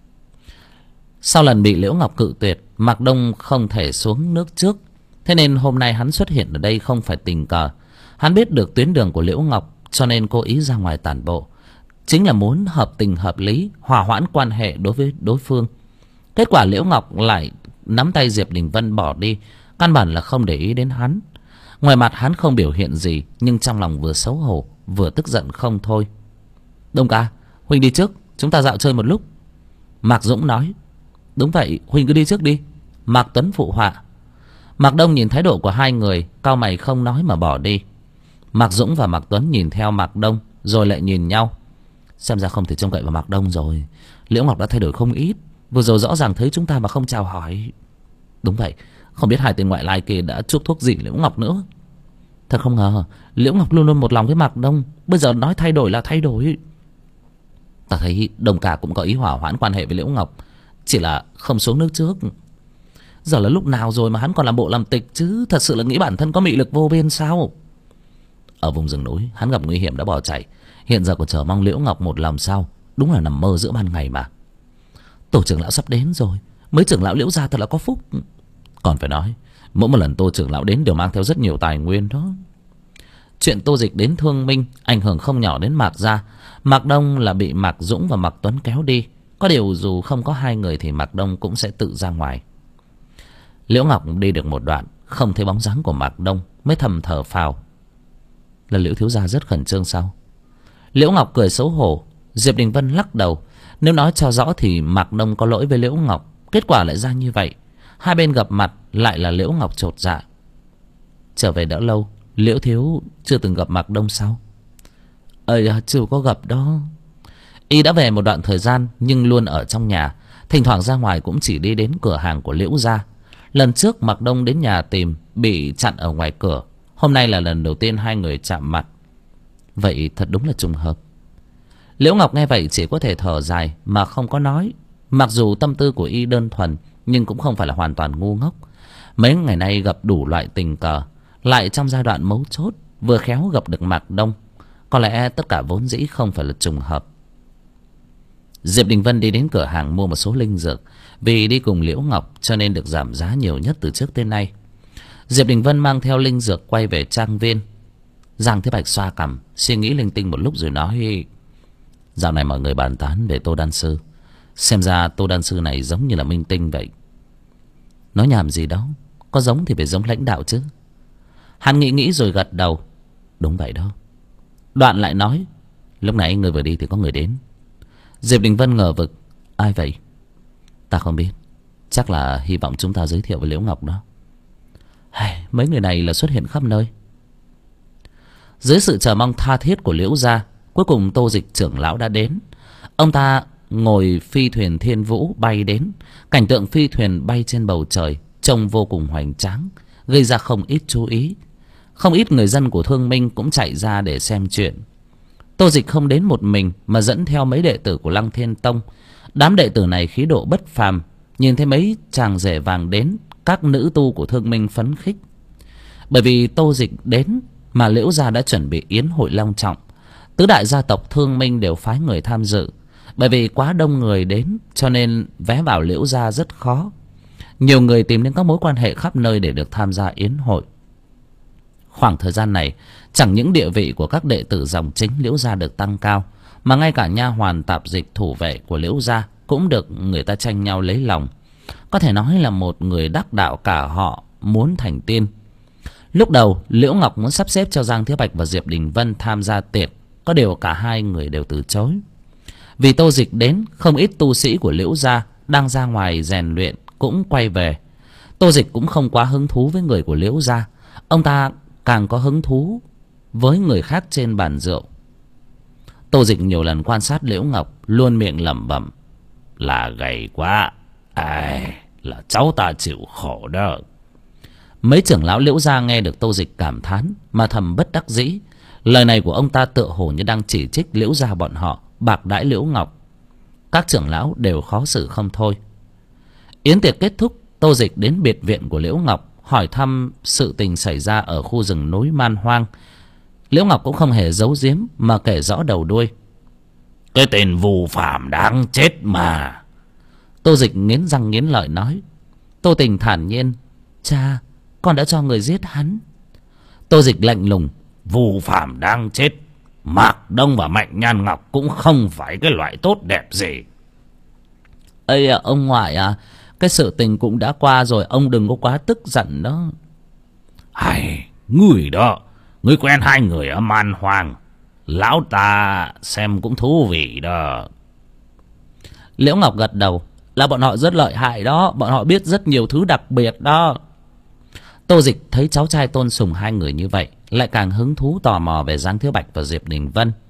Sau lần bị Liễu Ngọc cự tuyệt, Mạc Đông không thể xuống nước trước. Thế nên hôm nay hắn xuất hiện ở đây không phải tình cờ. Hắn biết được tuyến đường của Liễu Ngọc, cho nên cố ý ra ngoài tản bộ. Chính là muốn hợp tình hợp lý, hòa hoãn quan hệ đối với đối phương. Kết quả Liễu Ngọc lại nắm tay Diệp Đình Vân bỏ đi, căn bản là không để ý đến hắn. Ngoài mặt hắn không biểu hiện gì, nhưng trong lòng vừa xấu hổ vừa tức giận không thôi. Đông ca, Huỳnh đi trước, chúng ta dạo chơi một lúc. Mạc Dũng nói. Đúng vậy, Huỳnh cứ đi trước đi. Mạc Tuấn phụ họa. Mạc Đông nhìn thái độ của 2 người, cau mày không nói mà bỏ đi. Mạc Dũng và Mạc Tuấn nhìn theo Mạc Đông, rồi lại nhìn nhau. Xem ra không thể trông cậy vào Mạc Đông rồi. Liễu Ngọc đã thay đổi không ít. Vừa rồi rõ ràng thấy chúng ta mà không chào hỏi. Đúng vậy, không biết hai tên ngoại lai kia đã chuốc thuốc gì Liễu Ngọc nữa. Thật không ngờ Liễu Ngọc luôn luôn một lòng với Mạc Đông, bây giờ nói thay đổi là thay đổi. Ta thấy Đông Ca cũng có ý hỏa hoãn quan hệ với Liễu Ngọc, chỉ là không xuống nước trước. Giờ là lúc nào rồi mà hắn còn làm bộ làm tịch chứ? Thật sự là nghĩ bản thân có mị lực vô biên sao? Ở vùng rừng núi hắn gặp nguy hiểm đã bỏ chạy, hiện giờ còn chờ mong Liễu Ngọc một lòng sao? Đúng là nằm mơ giữa ban ngày mà. Tổ trưởng lão sắp đến rồi, mấy trưởng lão Liễu gia thật là có phúc. Còn phải nói, mỗi một lần Tô trưởng lão đến đều mang theo rất nhiều tài nguyên đó. Chuyện Tô Dịch đến Thương Minh ảnh hưởng không nhỏ đến Mạc gia. Mạc Đông là bị Mạc Dũng và Mạc Tuấn kéo đi. Có điều dù không có hai người thì Mạc Đông cũng sẽ tự ra ngoài. Liễu Ngọc đi được một đoạn, không thấy bóng dáng của Mạc Đông, mới thầm thở phào. Là Liễu thiếu gia rất khẩn trương sao? Liễu Ngọc cười xấu hổ. Diệp Đình Vân lắc đầu. Nếu nói cho rõ thì Mạc Đông có lỗi với Liễu Ngọc, kết quả lại ra như vậy. Hai bên gặp mặt lại là Liễu Ngọc chột dạ. Trở về đã lâu, Liễu thiếu chưa từng gặp Mạc Đông sao? Chưa có gặp đó. Y đã về một đoạn thời gian nhưng luôn ở trong nhà, thỉnh thoảng ra ngoài cũng chỉ đi đến cửa hàng của Liễu gia. Lần trước Mạc Đông đến nhà tìm bị chặn ở ngoài cửa. Hôm nay là lần đầu tiên hai người chạm mặt. Vậy thật đúng là trùng hợp. Liễu Ngọc nghe vậy chỉ có thể thở dài mà không có nói. Mặc dù tâm tư của Y đơn thuần nhưng cũng không phải là hoàn toàn ngu ngốc. Mấy ngày nay gặp đủ loại tình cờ, lại trong giai đoạn mấu chốt, vừa khéo gặp được Mạc Đông. Có lẽ tất cả vốn dĩ không phải là trùng hợp. Diệp Đình Vân đi đến cửa hàng mua một số linh dược. Vì đi cùng Liễu Ngọc cho nên được giảm giá nhiều nhất từ trước tới nay. Diệp Đình Vân mang theo linh dược quay về trang viên. Giang Thế Bạch xoa cằm, suy nghĩ linh tinh một lúc rồi nói: dạo này mọi người bàn tán về Tô Đan Sư. Xem ra Tô Đan Sư này giống như là minh tinh vậy. Nói nhảm gì đó, có giống thì phải giống lãnh đạo chứ. Hắn nghĩ rồi gật đầu. Đúng vậy đó. Đoạn lại nói: lúc nãy người vừa đi thì có người đến. Diệp Đình Vân ngờ vực: ai vậy? Ta không biết. Chắc là hy vọng chúng ta giới thiệu với Liễu Ngọc đó. Mấy người này là xuất hiện khắp nơi. Dưới sự chờ mong tha thiết của Liễu gia, cuối cùng Tô Dịch trưởng lão đã đến. Ông ta ngồi phi thuyền Thiên Vũ bay đến. Cảnh tượng phi thuyền bay trên bầu trời trông vô cùng hoành tráng, gây ra không ít chú ý. Không ít người dân của Thương Minh cũng chạy ra để xem chuyện. Tô Dịch không đến một mình mà dẫn theo mấy đệ tử của Lăng Thiên Tông. Đám đệ tử này khí độ bất phàm, nhìn thấy mấy chàng rể vàng đến, các nữ tu của Thương Minh phấn khích. Bởi vì Tô Dịch đến mà Liễu gia đã chuẩn bị yến hội long trọng. Tứ đại gia tộc Thương Minh đều phái người tham dự. Bởi vì quá đông người đến cho nên vé vào Liễu gia rất khó. Nhiều người tìm đến các mối quan hệ khắp nơi để được tham gia yến hội. Khoảng thời gian này, chẳng những địa vị của các đệ tử dòng chính Liễu gia được tăng cao, mà ngay cả nha hoàn tạp dịch thủ vệ của Liễu gia cũng được người ta tranh nhau lấy lòng. Có thể nói là một người đắc đạo cả họ muốn thành tiên. Lúc đầu Liễu Ngọc muốn sắp xếp cho Giang Thế Bạch và Diệp Đình Vân tham gia tiệc, có điều cả hai người đều từ chối. Vì Tô Dịch đến, không ít tu sĩ của Liễu gia đang ra ngoài rèn luyện cũng quay về. Tô Dịch cũng không quá hứng thú với người của Liễu gia, ông ta càng có hứng thú với người khác trên bàn rượu. Tô Dịch nhiều lần quan sát Liễu Ngọc, luôn miệng lẩm bẩm: là gầy quá, ai là cháu ta chịu khổ đó. Mấy trưởng lão Liễu gia nghe được Tô Dịch cảm thán mà thầm bất đắc dĩ. Lời này của ông ta tựa hồ như đang chỉ trích Liễu gia bọn họ bạc đãi Liễu Ngọc. Các trưởng lão đều khó xử không thôi. Yến tiệc kết thúc, Tô Dịch đến biệt viện của Liễu Ngọc hỏi thăm sự tình xảy ra ở khu rừng núi Man Hoang. Liễu Ngọc cũng không hề giấu giếm mà kể rõ đầu đuôi. Cái tên Vu Phạm đáng chết mà. Tô Dịch nghiến răng nghiến lợi nói. Tô Tình thản nhiên: cha, con đã cho người giết hắn. Tô Dịch lạnh lùng: Vu Phạm đang chết, Mạc Đông và Mạnh Nhan Ngọc cũng không phải cái loại tốt đẹp gì. Ây à, ông ngoại à, cái sự tình cũng đã qua rồi, ông đừng có quá tức giận đó. Hay, người đó, người quen hai người ở Man Hoang, lão ta xem cũng thú vị đó. Liễu Ngọc gật đầu: là bọn họ rất lợi hại đó, bọn họ biết rất nhiều thứ đặc biệt đó. Tô Dịch thấy cháu trai tôn sùng hai người như vậy, lại càng hứng thú tò mò về Giang Thiếu Bạch và Diệp Đình Vân.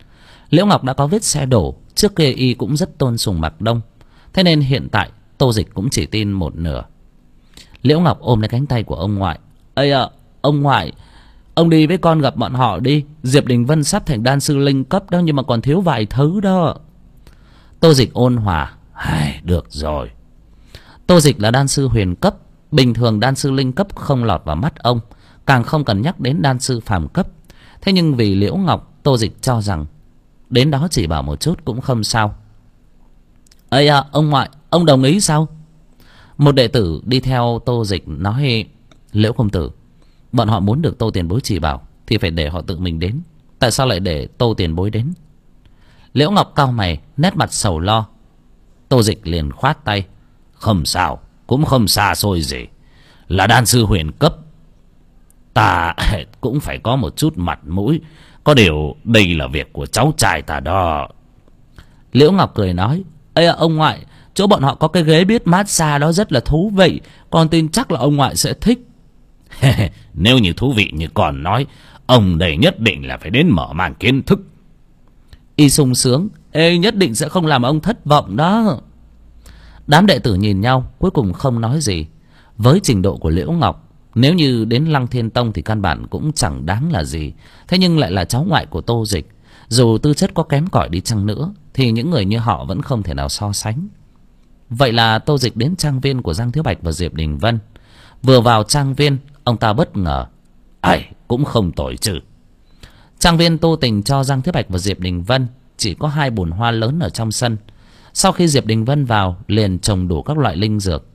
Liễu Ngọc đã có vết xe đổ, trước kia y cũng rất tôn sùng Mạc Đông, thế nên hiện tại Tô Dịch cũng chỉ tin một nửa. Liễu Ngọc ôm lấy cánh tay của ông ngoại. Ây ạ, ông ngoại, ông đi với con gặp bọn họ đi. Diệp Đình Vân sắp thành đan sư linh cấp đó, nhưng mà còn thiếu vài thứ đó. Tô Dịch ôn hòa. Được rồi. Tô Dịch là đan sư huyền cấp. Bình thường đan sư linh cấp không lọt vào mắt ông, càng không cần nhắc đến đan sư phàm cấp. Thế nhưng vì Liễu Ngọc, Tô Dịch cho rằng đến đó chỉ bảo một chút cũng không sao. Ây à, ông ngoại, ông đồng ý sao? Một đệ tử đi theo Tô Dịch nói: Liễu công tử, bọn họ muốn được Tô tiền bối chỉ bảo thì phải để họ tự mình đến. Tại sao lại để Tô tiền bối đến? Liễu Ngọc cau mày, nét mặt sầu lo. Tô Dịch liền khoát tay. Không sao, cũng không xa xôi gì. Là đan sư huyền cấp, ta cũng phải có một chút mặt mũi. Có điều đây là việc của cháu trai ta đó. Liễu Ngọc cười nói: Ê ông ngoại, chỗ bọn họ có cái ghế biết massage đó rất là thú vị, con tin chắc là ông ngoại sẽ thích. Nếu như thú vị như con nói, ông đây nhất định là phải đến mở màn kiến thức. Y sung sướng. Ê, nhất định sẽ không làm ông thất vọng đó. Đám đệ tử nhìn nhau, cuối cùng không nói gì. Với trình độ của Liễu Ngọc, nếu như đến Lăng Thiên Tông thì căn bản cũng chẳng đáng là gì. Thế nhưng lại là cháu ngoại của Tô Dịch, dù tư chất có kém cỏi đi chăng nữa thì những người như họ vẫn không thể nào so sánh. Vậy là Tô Dịch đến trang viên của Giang Thiếu Bạch và Diệp Đình Vân. Vừa vào trang viên, ông ta bất ngờ. Ai, cũng không tồi chứ. Trang viên Tô Tình cho Giang Thiếu Bạch và Diệp Đình Vân chỉ có 2 bồn hoa lớn ở trong sân. Sau khi Diệp Đình Vân vào, liền trồng đủ các loại linh dược.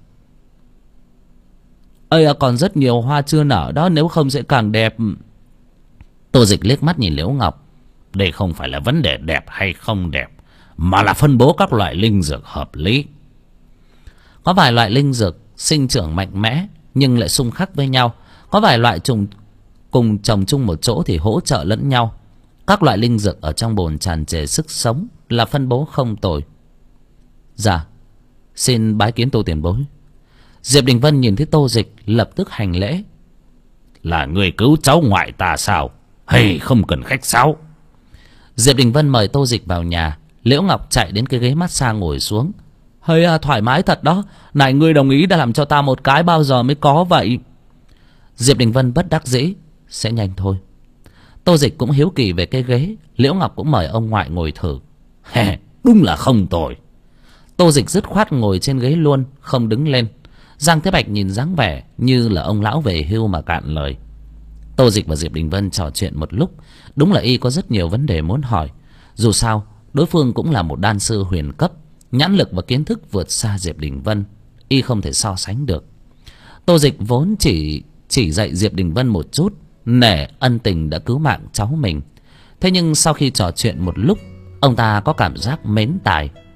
Ây, còn rất nhiều hoa chưa nở đó, nếu không sẽ càng đẹp. Tô Dịch liếc mắt nhìn Liễu Ngọc. Đây không phải là vấn đề đẹp hay không đẹp, mà là phân bố các loại linh dược hợp lý. Có vài loại linh dược sinh trưởng mạnh mẽ nhưng lại xung khắc với nhau. Có vài loại cùng trồng chung một chỗ thì hỗ trợ lẫn nhau. Các loại linh dược ở trong bồn tràn trề sức sống, là phân bố không tồi. Dạ, xin bái kiến Tô tiền bối. Diệp Đình Vân nhìn thấy Tô Dịch lập tức hành lễ. Là người cứu cháu ngoại ta sao? Hay không cần khách sáo. Diệp Đình Vân mời Tô Dịch vào nhà. Liễu Ngọc chạy đến cái ghế massage ngồi xuống. Hơi thoải mái thật đó. Này, ngươi đồng ý đã làm cho ta một cái, bao giờ mới có vậy? Diệp Đình Vân bất đắc dĩ. Sẽ nhanh thôi. Tô Dịch cũng hiếu kỳ về cái ghế. Liễu Ngọc cũng mời ông ngoại ngồi thử. Đúng là không tồi. Tô Dịch dứt khoát ngồi trên ghế luôn, không đứng lên. Giang Thế Bạch nhìn dáng vẻ như là ông lão về hưu mà cạn lời. Tô Dịch và Diệp Đình Vân trò chuyện một lúc. Đúng là y có rất nhiều vấn đề muốn hỏi. Dù sao đối phương cũng là một đan sư huyền cấp, nhãn lực và kiến thức vượt xa Diệp Đình Vân, y không thể so sánh được. Tô Dịch vốn chỉ dạy Diệp Đình Vân một chút, nể ân tình đã cứu mạng cháu mình. Thế nhưng sau khi trò chuyện một lúc, ông ta có cảm giác mến tài.